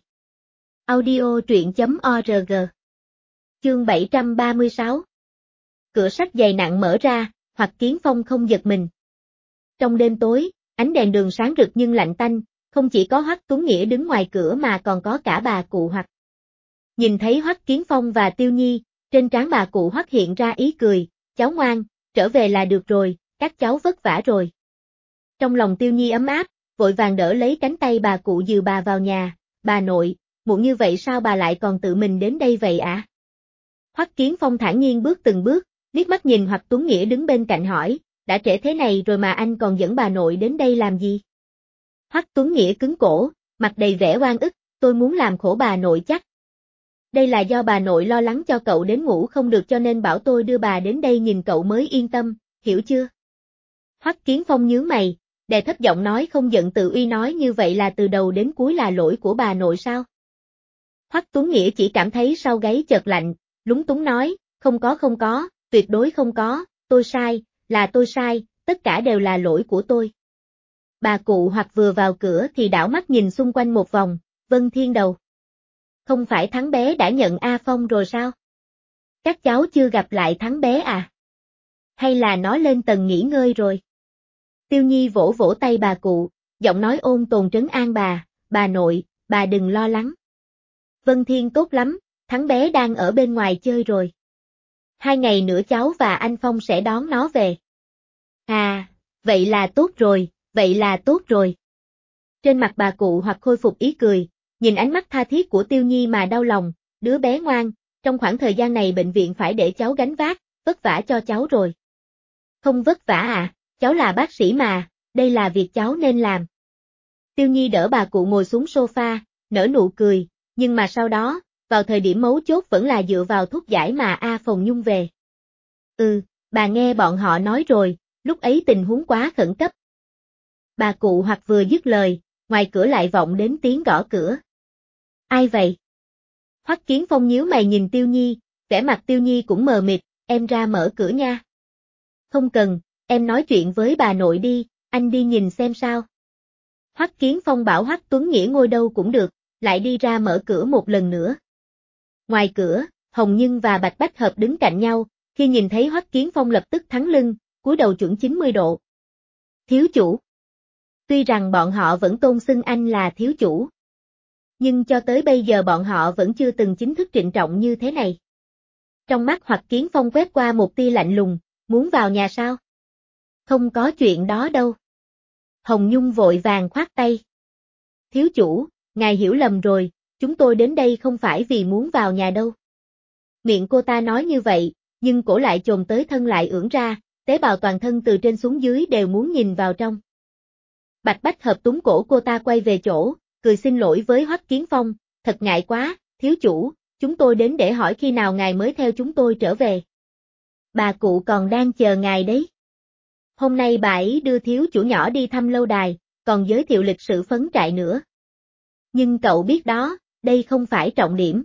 A: Audio truyện.org. Chương 736. Cửa sắt dày nặng mở ra, Hoắc Kiến Phong không giật mình. Trong đêm tối, ánh đèn đường sáng rực nhưng lạnh tanh, không chỉ có Hoắc Tuấn Nghĩa đứng ngoài cửa mà còn có cả bà cụ Hoắc. Nhìn thấy Hoắc Kiến Phong và Tiêu Nhi, trên trán bà cụ Hoắc hiện ra ý cười, cháu ngoan, trở về là được rồi, các cháu vất vả rồi. Trong lòng Tiêu Nhi ấm áp, vội vàng đỡ lấy cánh tay bà cụ dìu bà vào nhà, bà nội, muộn như vậy sao bà lại còn tự mình đến đây vậy ạ? Hoắc Kiến Phong thản nhiên bước từng bước, liếc mắt nhìn Hoắc Tuấn Nghĩa đứng bên cạnh hỏi, đã trễ thế này rồi mà anh còn dẫn bà nội đến đây làm gì? Hoắc Tuấn Nghĩa cứng cổ, mặt đầy vẻ oan ức, tôi muốn làm khổ bà nội chắc. Đây là do bà nội lo lắng cho cậu đến ngủ không được cho nên bảo tôi đưa bà đến đây nhìn cậu mới yên tâm, hiểu chưa? Hoắc Kiến Phong nhướng mày, đè thấp giọng nói không giận tự uy nói như vậy là từ đầu đến cuối là lỗi của bà nội sao? Hoắc Tuấn Nghĩa chỉ cảm thấy sau gáy chợt lạnh, lúng túng nói, không có, tuyệt đối không có, tôi sai, là tôi sai, tất cả đều là lỗi của tôi. Bà cụ Hoắc vừa vào cửa thì đảo mắt nhìn xung quanh một vòng, Vân Thiên đầu. Không phải Thắng bé đã nhận A Phong rồi sao? Các cháu chưa gặp lại Thắng bé à? Hay là nó lên tầng nghỉ ngơi rồi? Tiêu Nhi vỗ vỗ tay bà cụ, giọng nói ôn tồn trấn an bà nội, bà đừng lo lắng. Vân Thiên tốt lắm, Thắng bé đang ở bên ngoài chơi rồi. 2 ngày nữa cháu và anh Phong sẽ đón nó về. À, vậy là tốt rồi. Trên mặt bà cụ Hoặc khôi phục ý cười, nhìn ánh mắt tha thiết của Tiêu Nhi mà đau lòng, đứa bé ngoan, trong khoảng thời gian này bệnh viện phải để cháu gánh vác, vất vả cho cháu rồi. Không vất vả à, cháu là bác sĩ mà, đây là việc cháu nên làm. Tiêu Nhi đỡ bà cụ ngồi xuống sofa, nở nụ cười, nhưng mà sau đó, vào thời điểm mấu chốt vẫn là dựa vào thuốc giải mà A Phòng Nhung về. Bà nghe bọn họ nói rồi, lúc ấy tình huống quá khẩn cấp. Bà cụ Hoặc vừa dứt lời, ngoài cửa lại vọng đến tiếng gõ cửa. Ai vậy? Hoắc Kiến Phong nhíu mày nhìn Tiêu Nhi, vẻ mặt Tiêu Nhi cũng mờ mịt, em ra mở cửa nha. Không cần, em nói chuyện với bà nội đi, anh đi nhìn xem sao. Hoắc Kiến Phong bảo Hoắc Tuấn Nghĩa ngồi đâu cũng được, lại đi ra mở cửa một lần nữa. Ngoài cửa, Hồng Nhân và Bạch Bách Hợp đứng cạnh nhau, khi nhìn thấy Hoắc Kiến Phong lập tức thẳng lưng, cúi đầu chuẩn 90 độ. Thiếu chủ. Tuy rằng bọn họ vẫn tôn xưng anh là thiếu chủ, nhưng cho tới bây giờ bọn họ vẫn chưa từng chính thức trịnh trọng như thế này. Trong mắt Hoắc Kiến Phong quét qua một tia lạnh lùng, muốn vào nhà sao? Không có chuyện đó đâu. Hồng Nhung vội vàng khoát tay. Thiếu chủ, ngài hiểu lầm rồi, chúng tôi đến đây không phải vì muốn vào nhà đâu. Miệng cô ta nói như vậy, nhưng cổ lại chồm tới thân lại ưỡn ra, tế bào toàn thân từ trên xuống dưới đều muốn nhìn vào trong. Bạch Bách Hợp túm cổ cô ta quay về chỗ, cười xin lỗi với Hoắc Kiến Phong, thật ngại quá, thiếu chủ, chúng tôi đến để hỏi khi nào ngài mới theo chúng tôi trở về. Bà cụ còn đang chờ ngài đấy. Hôm nay bà ấy đưa thiếu chủ nhỏ đi thăm lâu đài, còn giới thiệu lịch sử phấn trại nữa. Nhưng cậu biết đó, đây không phải trọng điểm.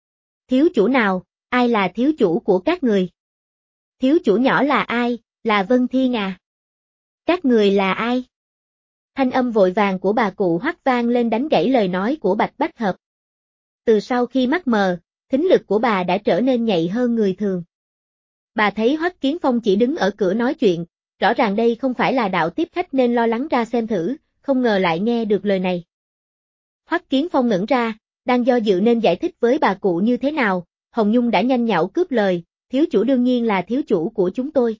A: Thiếu chủ nào, ai là thiếu chủ của các người? Thiếu chủ nhỏ là ai, là Vân Thiên à? Các người là ai? Thanh âm vội vàng của bà cụ Hoắc vang lên đánh gãy lời nói của Bạch Bách Hợp. Từ sau khi mắt mờ, thính lực của bà đã trở nên nhạy hơn người thường. Bà thấy Hoắc Kiến Phong chỉ đứng ở cửa nói chuyện, rõ ràng đây không phải là đạo tiếp khách nên lo lắng ra xem thử, không ngờ lại nghe được lời này. Hoắc Kiến Phong ngẩn ra, đang do dự nên giải thích với bà cụ như thế nào, Hồng Nhung đã nhanh nhảu cướp lời, thiếu chủ đương nhiên là thiếu chủ của chúng tôi.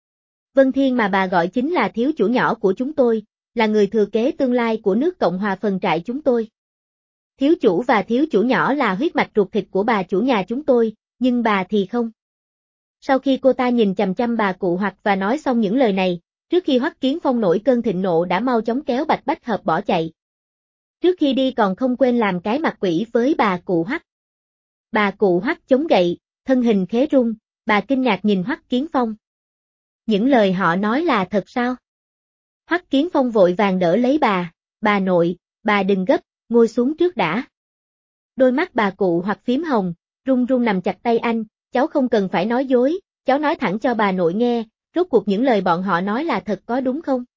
A: Vân Thiên mà bà gọi chính là thiếu chủ nhỏ của chúng tôi, là người thừa kế tương lai của nước Cộng hòa phần trại chúng tôi. Thiếu chủ và thiếu chủ nhỏ là huyết mạch ruột thịt của bà chủ nhà chúng tôi, nhưng bà thì không. Sau khi cô ta nhìn chằm chằm bà cụ Hoắc và nói xong những lời này, Trước khi Hoắc Kiến Phong nổi cơn thịnh nộ đã mau chóng kéo Bạch Bách Hợp bỏ chạy. Trước khi đi còn không quên làm cái mặt quỷ với bà cụ Hoắc. Bà cụ Hoắc chống gậy, thân hình khẽ rung, bà kinh ngạc nhìn Hoắc Kiến Phong. Những lời họ nói là thật sao? Hoắc Kiến Phong vội vàng đỡ lấy bà nội, bà đừng gấp, ngồi xuống trước đã. Đôi mắt bà cụ Hoắc phím hồng, run run nằm chặt tay anh, cháu không cần phải nói dối, cháu nói thẳng cho bà nội nghe, rốt cuộc những lời bọn họ nói là thật có đúng không?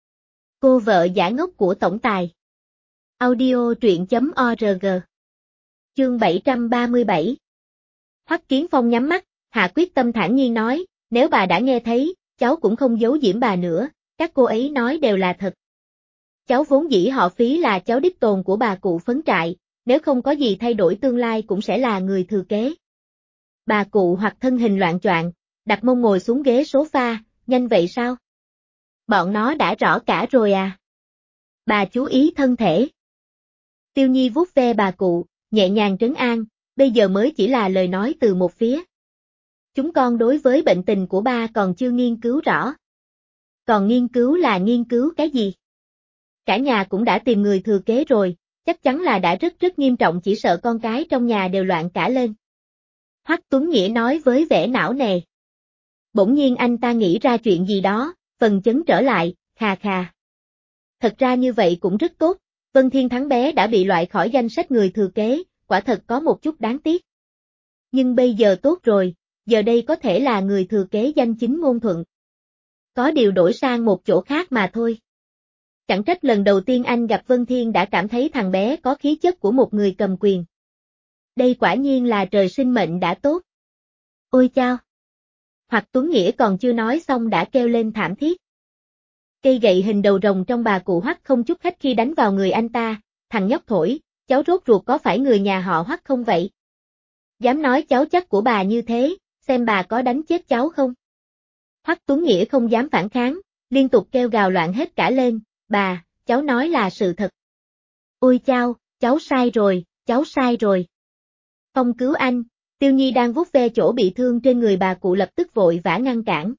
A: Cô vợ giả ngốc của tổng tài. Audio truyện.org. Chương 737. Hoắc Kiến Phong nhắm mắt, hạ quyết tâm thản nhiên nói, nếu bà đã nghe thấy, cháu cũng không giấu giếm bà nữa, các cô ấy nói đều là thật. Cháu vốn dĩ họ Phí là cháu đích tồn của bà cụ Phấn Trại, nếu không có gì thay đổi tương lai cũng sẽ là người thừa kế. Bà cụ Hoặc thân hình loạng choạng, đặt mông ngồi xuống ghế sofa, nhanh vậy sao? Bọn nó đã rõ cả rồi à? Bà chú ý thân thể. Tiêu Nhi vuốt ve bà cụ, nhẹ nhàng trấn an, bây giờ mới chỉ là lời nói từ một phía. Chúng con đối với bệnh tình của ba còn chưa nghiên cứu rõ. Còn nghiên cứu là nghiên cứu cái gì? Cả nhà cũng đã tìm người thừa kế rồi, chắc chắn là đã rất nghiêm trọng, chỉ sợ con cái trong nhà đều loạn cả lên. Hoắc Tuấn Nghĩa nói với vẻ não nề. Bỗng nhiên anh ta nghĩ ra chuyện gì đó, phần chấn trở lại, khà khà. Thật ra như vậy cũng rất tốt, Vân Thiên Thắng bé đã bị loại khỏi danh sách người thừa kế, quả thật có một chút đáng tiếc. Nhưng bây giờ tốt rồi, giờ đây có thể là người thừa kế danh chính ngôn thuận. Có điều đổi sang một chỗ khác mà thôi. Chẳng trách lần đầu tiên anh gặp Vân Thiên đã cảm thấy thằng bé có khí chất của một người cầm quyền. Đây quả nhiên là trời sinh mệnh đã tốt. Ôi chao! Hoặc Tuấn Nghĩa còn chưa nói xong đã kêu lên thảm thiết. Cây gậy hình đầu rồng trong bà cụ Hoắc không chút khách khi đánh vào người anh ta, thằng nhóc thổi, cháu rốt ruột có phải người nhà họ Hoắc không vậy? Dám nói cháu chắc của bà như thế, xem bà có đánh chết cháu không? Hoắc Tuấn Nghĩa không dám phản kháng, liên tục kêu gào loạn hết cả lên, bà, cháu nói là sự thật. Ôi chao, cháu sai rồi, cháu sai rồi. Phong cứu anh, Tiêu Nhi đang vuốt ve chỗ bị thương trên người bà cụ lập tức vội vã ngăn cản.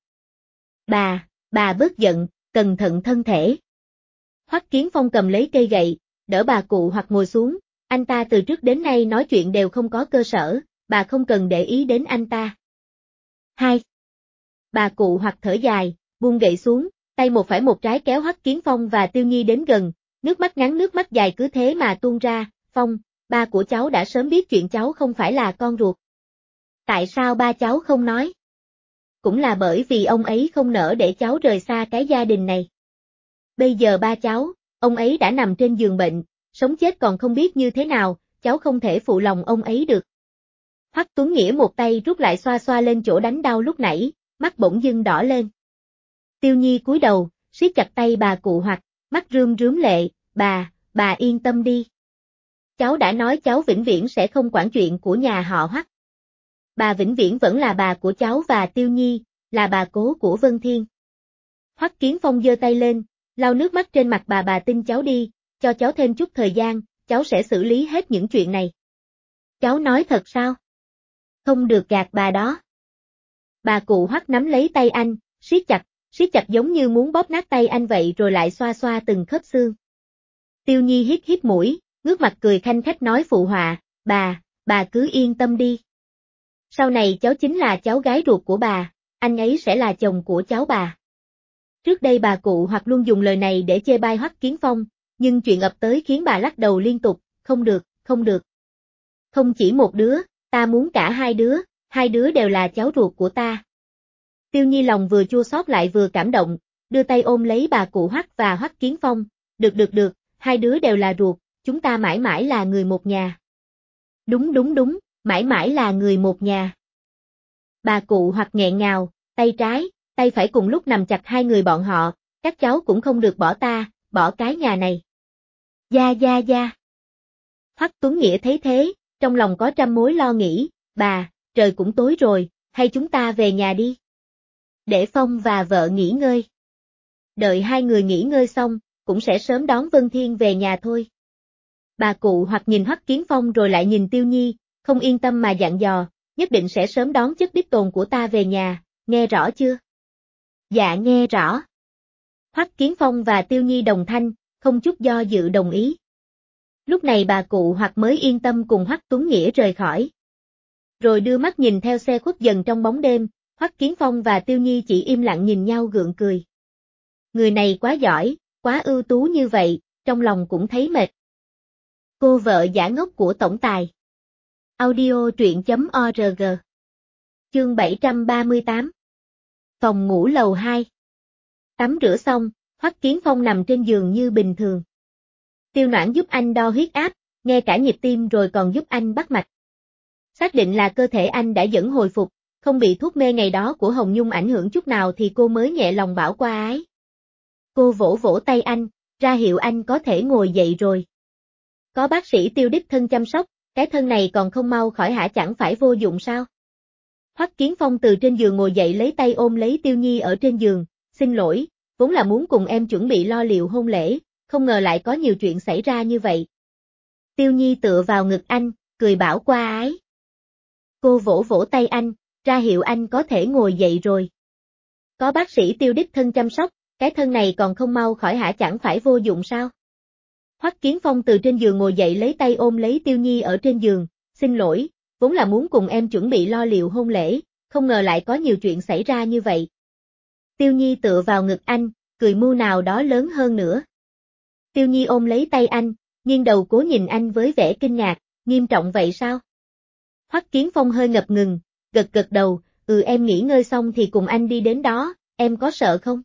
A: Bà bớt giận, cẩn thận thân thể. Hoắc Kiến Phong cầm lấy cây gậy, đỡ bà cụ Hoặc ngồi xuống, anh ta từ trước đến nay nói chuyện đều không có cơ sở, bà không cần để ý đến anh ta. Hai. Bà cụ Hoặc thở dài, buông gậy xuống, tay một phải một trái kéo Hoắc Kiến Phong và Tiêu Nhi đến gần, nước mắt ngắn nước mắt dài cứ thế mà tuôn ra, Phong, ba của cháu đã sớm biết chuyện cháu không phải là con ruột. Tại sao ba cháu không nói? Cũng là bởi vì ông ấy không nỡ để cháu rời xa cái gia đình này. Bây giờ ba cháu, ông ấy đã nằm trên giường bệnh, sống chết còn không biết như thế nào, cháu không thể phụ lòng ông ấy được. Hoắc Tuấn Nghĩa một tay rút lại xoa xoa lên chỗ đánh đau lúc nãy, mắt bỗng dưng đỏ lên. Tiêu Nhi cúi đầu, siết chặt tay bà cụ Hoặc, mắt rơm rớm lệ, bà yên tâm đi. Cháu đã nói cháu vĩnh viễn sẽ không quản chuyện của nhà họ Hoắc. Bà vĩnh viễn vẫn là bà của cháu và Tiêu Nhi, là bà cố của Vân Thiên. Hoắc Kiến Phong giơ tay lên, lau nước mắt trên mặt bà tin cháu đi, cho cháu thêm chút thời gian, cháu sẽ xử lý hết những chuyện này. Cháu nói thật sao? Không được gạt bà đó. Bà cụ Hoắc nắm lấy tay anh, siết chặt giống như muốn bóp nát tay anh vậy rồi lại xoa xoa từng khớp xương. Tiêu Nhi hít mũi, ngước mặt cười khanh khách nói phụ họa, bà cứ yên tâm đi. Sau này cháu chính là cháu gái ruột của bà, anh ấy sẽ là chồng của cháu bà. Trước đây bà cụ Hoặc luôn dùng lời này để chê bai Hoắc Kiến Phong, nhưng chuyện ập tới khiến bà lắc đầu liên tục, không được. Không chỉ một đứa, ta muốn cả hai đứa đều là cháu ruột của ta. Tiêu Nhi lòng vừa chua xót lại vừa cảm động, đưa tay ôm lấy bà cụ Hoắc và Hoắc Kiến Phong, được, hai đứa đều là ruột, chúng ta mãi mãi là người một nhà. Đúng, mãi mãi là người một nhà. Bà cụ Hoặc nghẹn ngào, tay trái, tay phải cùng lúc nằm chặt hai người bọn họ, các cháu cũng không được bỏ ta, bỏ cái nhà này. Gia. Hoắc Tuấn Nghĩa thấy thế, trong lòng có trăm mối lo nghĩ, bà, trời cũng tối rồi, hay chúng ta về nhà đi. Để Phong và vợ nghỉ ngơi. Đợi hai người nghỉ ngơi xong, cũng sẽ sớm đón Vân Thiên về nhà thôi. Bà cụ Hoặc nhìn Hoắc Kiến Phong rồi lại nhìn Tiêu Nhi, không yên tâm mà dặn dò, nhất định sẽ sớm đón chất đích tồn của ta về nhà, nghe rõ chưa? Dạ nghe rõ. Hoắc Kiến Phong và Tiêu Nhi đồng thanh, không chút do dự đồng ý. Lúc này bà cụ Hoắc mới yên tâm cùng Hoắc Tuấn Nghĩa rời khỏi. Rồi đưa mắt nhìn theo xe khuất dần trong bóng đêm, Hoắc Kiến Phong và Tiêu Nhi chỉ im lặng nhìn nhau gượng cười. Người này quá giỏi, quá ưu tú như vậy, trong lòng cũng thấy mệt. Cô vợ giả ngốc của tổng tài. Audio truyện.org. Chương 738. Phòng ngủ lầu 2. Tắm rửa xong, Hoắc Kiến Phong nằm trên giường như bình thường. Tiêu Noãn giúp anh đo huyết áp, nghe cả nhịp tim rồi còn giúp anh bắt mạch. Xác định là cơ thể anh đã dần hồi phục, không bị thuốc mê ngày đó của Hồng Nhung ảnh hưởng chút nào thì cô mới nhẹ lòng bảo qua ái. Cô vỗ vỗ tay anh, ra hiệu anh có thể ngồi dậy rồi. Có bác sĩ Tiêu đích thân chăm sóc, cái thân này còn không mau khỏi hả, chẳng phải vô dụng sao? Hoắc Kiến Phong từ trên giường ngồi dậy lấy tay ôm lấy Tiêu Nhi ở trên giường, xin lỗi, vốn là muốn cùng em chuẩn bị lo liệu hôn lễ, không ngờ lại có nhiều chuyện xảy ra như vậy. Tiêu Nhi tựa vào ngực anh, cười bảo qua ái. Cô vỗ vỗ tay anh, ra hiệu anh có thể ngồi dậy rồi. Có bác sĩ Tiêu đích thân chăm sóc, cái thân này còn không mau khỏi hả, chẳng phải vô dụng sao? Hoắc Kiến Phong từ trên giường ngồi dậy lấy tay ôm lấy Tiêu Nhi ở trên giường, xin lỗi, vốn là muốn cùng em chuẩn bị lo liệu hôn lễ, không ngờ lại có nhiều chuyện xảy ra như vậy. Tiêu Nhi tựa vào ngực anh, cười mưu nào đó lớn hơn nữa. Tiêu Nhi ôm lấy tay anh, nghiêng đầu cố nhìn anh với vẻ kinh ngạc, nghiêm trọng vậy sao? Hoắc Kiến Phong hơi ngập ngừng, gật gật đầu, em nghỉ ngơi xong thì cùng anh đi đến đó, em có sợ không?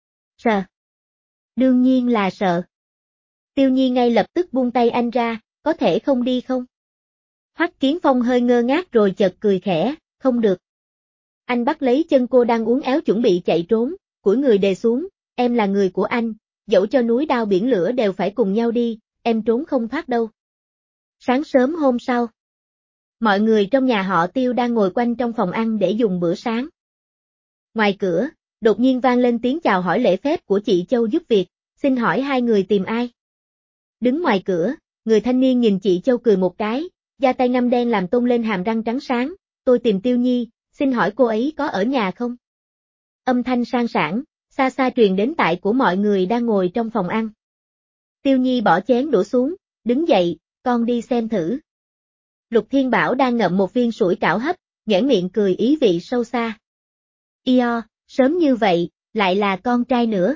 A: Sợ. Đương nhiên là sợ. Tiêu Nhi ngay lập tức buông tay anh ra, có thể không đi không? Hoắc Kiến Phong hơi ngơ ngác rồi chợt cười khẽ, không được. Anh bắt lấy chân cô đang uốn éo chuẩn bị chạy trốn, cúi người đè xuống, em là người của anh, dẫu cho núi đao biển lửa đều phải cùng nhau đi, em trốn không thoát đâu. Sáng sớm hôm sau, mọi người trong nhà họ Tiêu đang ngồi quanh trong phòng ăn để dùng bữa sáng. Ngoài cửa, đột nhiên vang lên tiếng chào hỏi lễ phép của chị Châu giúp việc, xin hỏi hai người tìm ai? Đứng ngoài cửa, người thanh niên nhìn chị Châu cười một cái, da tay ngăm đen làm tôn lên hàm răng trắng sáng, tôi tìm Tiêu Nhi, xin hỏi cô ấy có ở nhà không? Âm thanh sang sảng, xa xa truyền đến tai của mọi người đang ngồi trong phòng ăn. Tiêu Nhi bỏ chén đũa xuống, đứng dậy, con đi xem thử. Lục Thiên Bảo đang ngậm một viên sủi cảo hấp, nhoẻn miệng cười ý vị sâu xa. Io, sớm như vậy, lại là con trai nữa.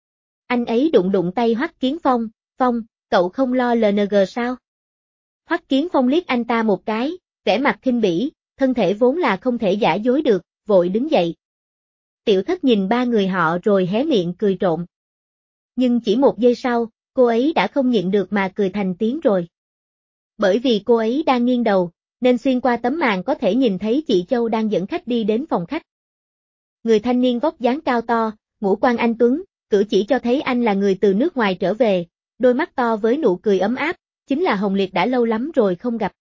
A: Anh ấy đụng đụng tay Hoắc Kiến Phong, Phong, cậu không lo LNG sao? Hoắc Kiến Phong liếc anh ta một cái, vẻ mặt khinh bỉ, thân thể vốn là không thể giả dối được, vội đứng dậy. Tiểu Thất nhìn ba người họ rồi hé miệng cười trộm. Nhưng chỉ một giây sau, cô ấy đã không nhịn được mà cười thành tiếng rồi. Bởi vì cô ấy đang nghiêng đầu, nên xuyên qua tấm màn có thể nhìn thấy chị Châu đang dẫn khách đi đến phòng khách. Người thanh niên vóc dáng cao to, ngũ quan anh tuấn, cử chỉ cho thấy anh là người từ nước ngoài trở về, đôi mắt to với nụ cười ấm áp, chính là Hồng Liệt đã lâu lắm rồi không gặp.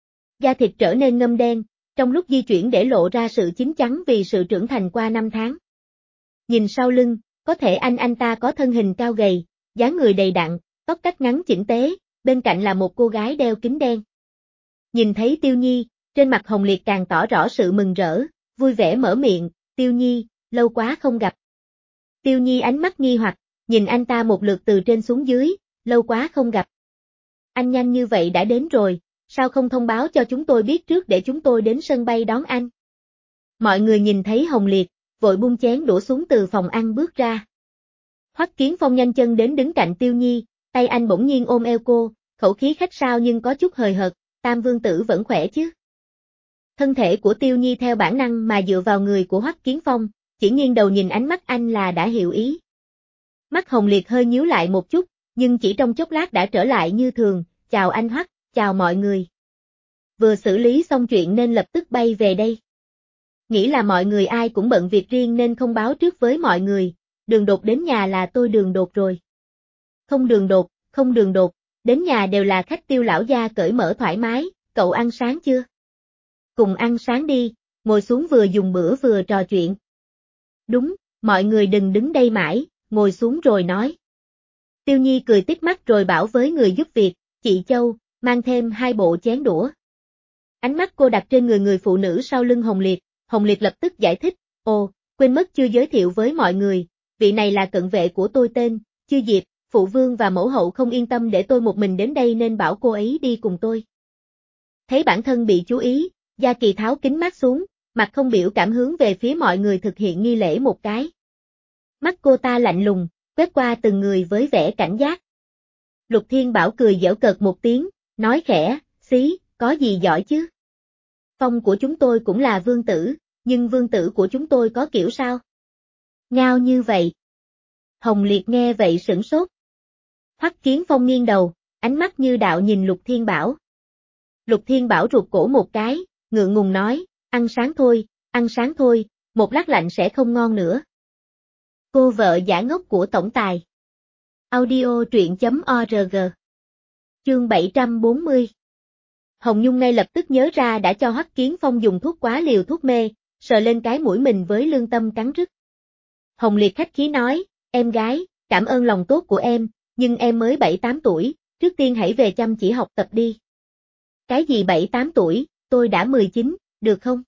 A: Da thịt trở nên ngâm đen, trong lúc di chuyển để lộ ra sự chín chắn vì sự trưởng thành qua năm tháng. Nhìn sau lưng, có thể anh ta có thân hình cao gầy, dáng người đầy đặn, tóc cắt ngắn chỉnh tế, bên cạnh là một cô gái đeo kính đen. Nhìn thấy Tiêu Nhi, trên mặt Hồng Liệt càng tỏ rõ sự mừng rỡ, vui vẻ mở miệng, Tiêu Nhi, lâu quá không gặp. Tiêu Nhi ánh mắt nghi hoặc, nhìn anh ta một lượt từ trên xuống dưới, lâu quá không gặp. Anh nhanh như vậy đã đến rồi, sao không thông báo cho chúng tôi biết trước để chúng tôi đến sân bay đón anh? Mọi người nhìn thấy Hồng Liệt, vội buông chén đũa xuống từ phòng ăn bước ra. Hoắc Kiến Phong nhanh chân đến đứng cạnh Tiêu Nhi, tay anh bỗng nhiên ôm eo cô, khẩu khí khách sáo nhưng có chút hời hợt, Tam Vương Tử vẫn khỏe chứ? Thân thể của Tiêu Nhi theo bản năng mà dựa vào người của Hoắc Kiến Phong, chỉ nghiêng đầu nhìn ánh mắt anh là đã hiểu ý. Mắt Hồng Liệt hơi nhíu lại một chút, nhưng chỉ trong chốc lát đã trở lại như thường, chào anh Hoắc, chào mọi người. Vừa xử lý xong chuyện nên lập tức bay về đây. Nghĩ là mọi người ai cũng bận việc riêng nên không báo trước với mọi người, Đường Đột đến nhà là tôi Đường Đột rồi. Không Đường Đột, đến nhà đều là khách Tiêu lão gia cởi mở thoải mái, cậu ăn sáng chưa? Cùng ăn sáng đi, ngồi xuống vừa dùng bữa vừa trò chuyện. Đúng, mọi người đừng đứng đây mãi, ngồi xuống rồi nói. Tiêu Nhi cười tít mắt rồi bảo với người giúp việc, chị Châu, mang thêm 2 bộ chén đũa. Ánh mắt cô đặt trên người phụ nữ sau lưng Hồng Liệt lập tức giải thích, ồ, quên mất chưa giới thiệu với mọi người, vị này là cận vệ của tôi tên, Chư Diệp, phụ vương và mẫu hậu không yên tâm để tôi một mình đến đây nên bảo cô ấy đi cùng tôi. Thấy bản thân bị chú ý, Gia Kỳ tháo kính mát xuống, mặt không biểu cảm hướng về phía mọi người thực hiện nghi lễ một cái. Mắt cô ta lạnh lùng, quét qua từng người với vẻ cảnh giác. Lục Thiên Bảo cười giễu cợt một tiếng, nói khẽ, xí, có gì giỏi chứ? Phong của chúng tôi cũng là vương tử, nhưng vương tử của chúng tôi có kiểu sao? Ngao như vậy. Hồng Liệt nghe vậy sửng sốt. Hoắc Kiến Phong nghiêng đầu, ánh mắt như đạo nhìn Lục Thiên Bảo. Lục Thiên Bảo rụt cổ một cái, ngượng ngùng nói, ăn sáng thôi, một lát lạnh sẽ không ngon nữa. Cô vợ giả ngốc của tổng tài. Audio truyện.org. Chương 740. Hồng Nhung ngay lập tức nhớ ra đã cho Hoắc Kiến Phong dùng thuốc quá liều thuốc mê, sờ lên cái mũi mình với lương tâm cắn rứt. Hồng Liệt khách khí nói, em gái, cảm ơn lòng tốt của em, nhưng em mới 7-8 tuổi, trước tiên hãy về chăm chỉ học tập đi. Cái gì 7-8 tuổi, tôi đã 19, được không?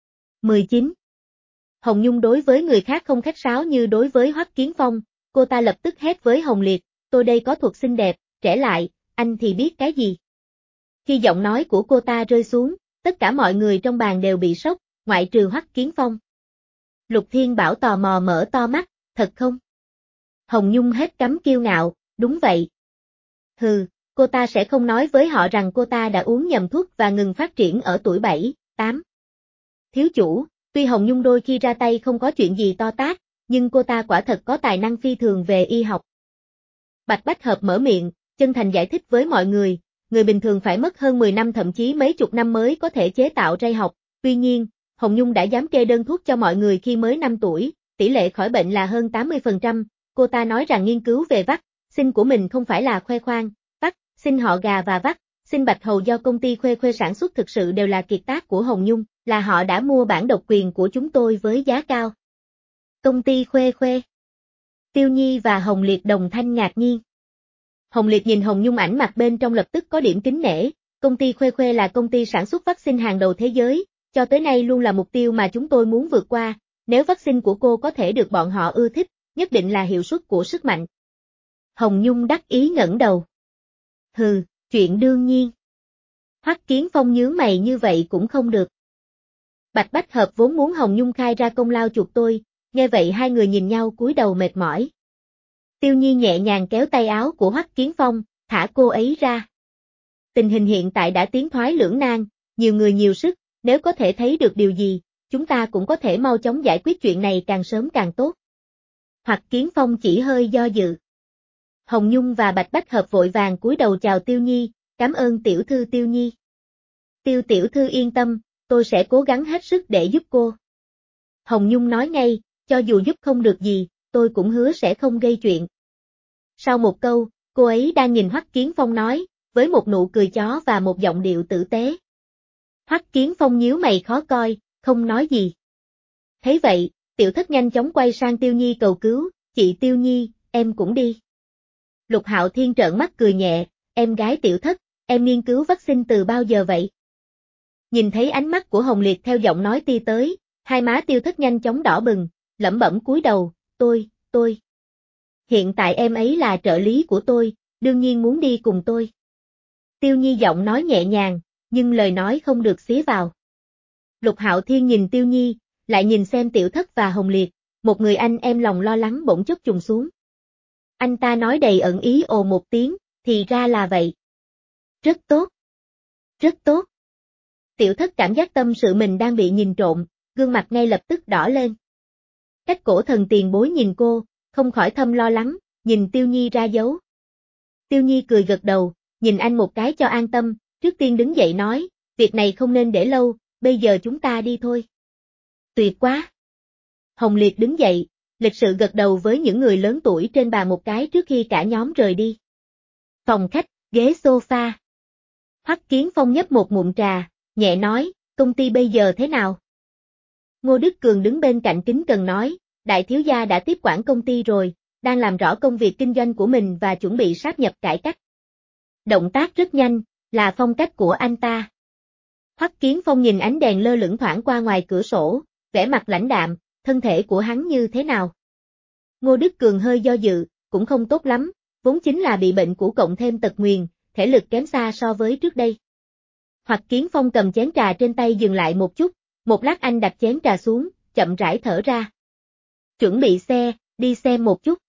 A: 19. Hồng Nhung đối với người khác không khách sáo như đối với Hoắc Kiến Phong, cô ta lập tức hét với Hồng Liệt, tôi đây có thuật xinh đẹp, trẻ lại, anh thì biết cái gì? Khi giọng nói của cô ta rơi xuống, tất cả mọi người trong bàn đều bị sốc, ngoại trừ Hoắc Kiến Phong. Lục Thiên Bảo tò mò mở to mắt, thật không? Hồng Nhung hết cấm kiêu ngạo, đúng vậy. Hừ, cô ta sẽ không nói với họ rằng cô ta đã uống nhầm thuốc và ngừng phát triển ở tuổi 7-8. Thiếu chủ, tuy Hồng Nhung đôi khi ra tay không có chuyện gì to tát, nhưng cô ta quả thật có tài năng phi thường về y học. Bạch Bách Hợp mở miệng, chân thành giải thích với mọi người, người bình thường phải mất hơn 10 năm thậm chí mấy chục năm mới có thể chế tạo ray học, tuy nhiên, Hồng Nhung đã dám kê đơn thuốc cho mọi người khi mới 5 tuổi, tỷ lệ khỏi bệnh là hơn 80%, cô ta nói rằng nghiên cứu về vaccine của mình không phải là khoe khoang, vaccine họ gà và vaccine bạch hầu do công ty Khuê Khuê sản xuất thực sự đều là kiệt tác của Hồng Nhung, là họ đã mua bản độc quyền của chúng tôi với giá cao. Công ty Khuê Khuê. Tiêu Nhi và Hồng Liệt đồng thanh ngạc nhiên. Hồng Liệt nhìn Hồng Nhung ảnh mặt bên trong lập tức có điểm kính nể, công ty Khuê Khuê là công ty sản xuất vaccine hàng đầu thế giới, cho tới nay luôn là mục tiêu mà chúng tôi muốn vượt qua, nếu vaccine của cô có thể được bọn họ ưa thích, nhất định là hiệu suất của sức mạnh. Hồng Nhung đắc ý ngẩng đầu. Hừ, chuyện đương nhiên. Hoắc Kiến Phong nhướng mày như vậy cũng không được. Bạch Bách Hợp vốn muốn Hồng Nhung khai ra công lao chuộc tôi, nghe vậy hai người nhìn nhau cúi đầu mệt mỏi. Tiêu Nhi nhẹ nhàng kéo tay áo của Hoắc Kiến Phong, thả cô ấy ra. Tình hình hiện tại đã tiến thoái lưỡng nan, nhiều người nhiều sức, nếu có thể thấy được điều gì, chúng ta cũng có thể mau chóng giải quyết chuyện này càng sớm càng tốt. Hoắc Kiến Phong chỉ hơi do dự. Hồng Nhung và Bạch Bách Hợp vội vàng cúi đầu chào Tiêu Nhi, cảm ơn tiểu thư Tiêu Nhi. Tiêu tiểu thư yên tâm, tôi sẽ cố gắng hết sức để giúp cô. Hồng Nhung nói ngay, cho dù giúp không được gì, tôi cũng hứa sẽ không gây chuyện. Sau một câu, cô ấy đang nhìn Hoắc Kiến Phong nói, với một nụ cười chó và một giọng điệu tử tế. Hoắc Kiến Phong nhíu mày khó coi, không nói gì. Thấy vậy, Tiểu Thất nhanh chóng quay sang Tiêu Nhi cầu cứu, chị Tiêu Nhi, em cũng đi. Lục Hạo Thiên trợn mắt cười nhẹ, em gái Tiểu Thất, em nghiên cứu vaccine từ bao giờ vậy? Nhìn thấy ánh mắt của Hồng Liệt theo giọng nói ti tới, hai má Tiêu Thất nhanh chóng đỏ bừng, lẩm bẩm cúi đầu, tôi. Hiện tại em ấy là trợ lý của tôi, đương nhiên muốn đi cùng tôi. Tiêu Nhi giọng nói nhẹ nhàng, nhưng lời nói không được xía vào. Lục Hạo Thiên nhìn Tiêu Nhi, lại nhìn xem Tiểu Thất và Hồng Liệt, một người anh em lòng lo lắng bỗng chốc trùng xuống. Anh ta nói đầy ẩn ý ồ một tiếng, thì ra là vậy. Rất tốt. Rất tốt. Tiểu Thất cảm giác tâm sự mình đang bị nhìn trộm, gương mặt ngay lập tức đỏ lên. Cách cổ thần tiền bối nhìn cô, không khỏi thầm lo lắng, nhìn Tiêu Nhi ra dấu. Tiêu Nhi cười gật đầu, nhìn anh một cái cho an tâm, trước tiên đứng dậy nói, việc này không nên để lâu, bây giờ chúng ta đi thôi. Tuyệt quá. Hồng Liệt đứng dậy, lịch sự gật đầu với những người lớn tuổi trên bàn một cái trước khi cả nhóm rời đi. Phòng khách, ghế sofa. Hoắc Kiến Phong nhấp một ngụm trà, nhẹ nói, công ty bây giờ thế nào? Ngô Đức Cường đứng bên cạnh kính cần nói, đại thiếu gia đã tiếp quản công ty rồi, đang làm rõ công việc kinh doanh của mình và chuẩn bị sáp nhập cải cách. Động tác rất nhanh, là phong cách của anh ta. Hoắc Kiến Phong nhìn ánh đèn lơ lửng thoảng qua ngoài cửa sổ, vẻ mặt lãnh đạm, thân thể của hắn như thế nào? Ngô Đức Cường hơi do dự, cũng không tốt lắm, vốn chính là bị bệnh cũ cộng thêm tật nguyền, thể lực kém xa so với trước đây. Hoặc Kiến Phong cầm chén trà trên tay dừng lại một chút, một lát anh đặt chén trà xuống, chậm rãi thở ra. Chuẩn bị xe, đi xem một chút.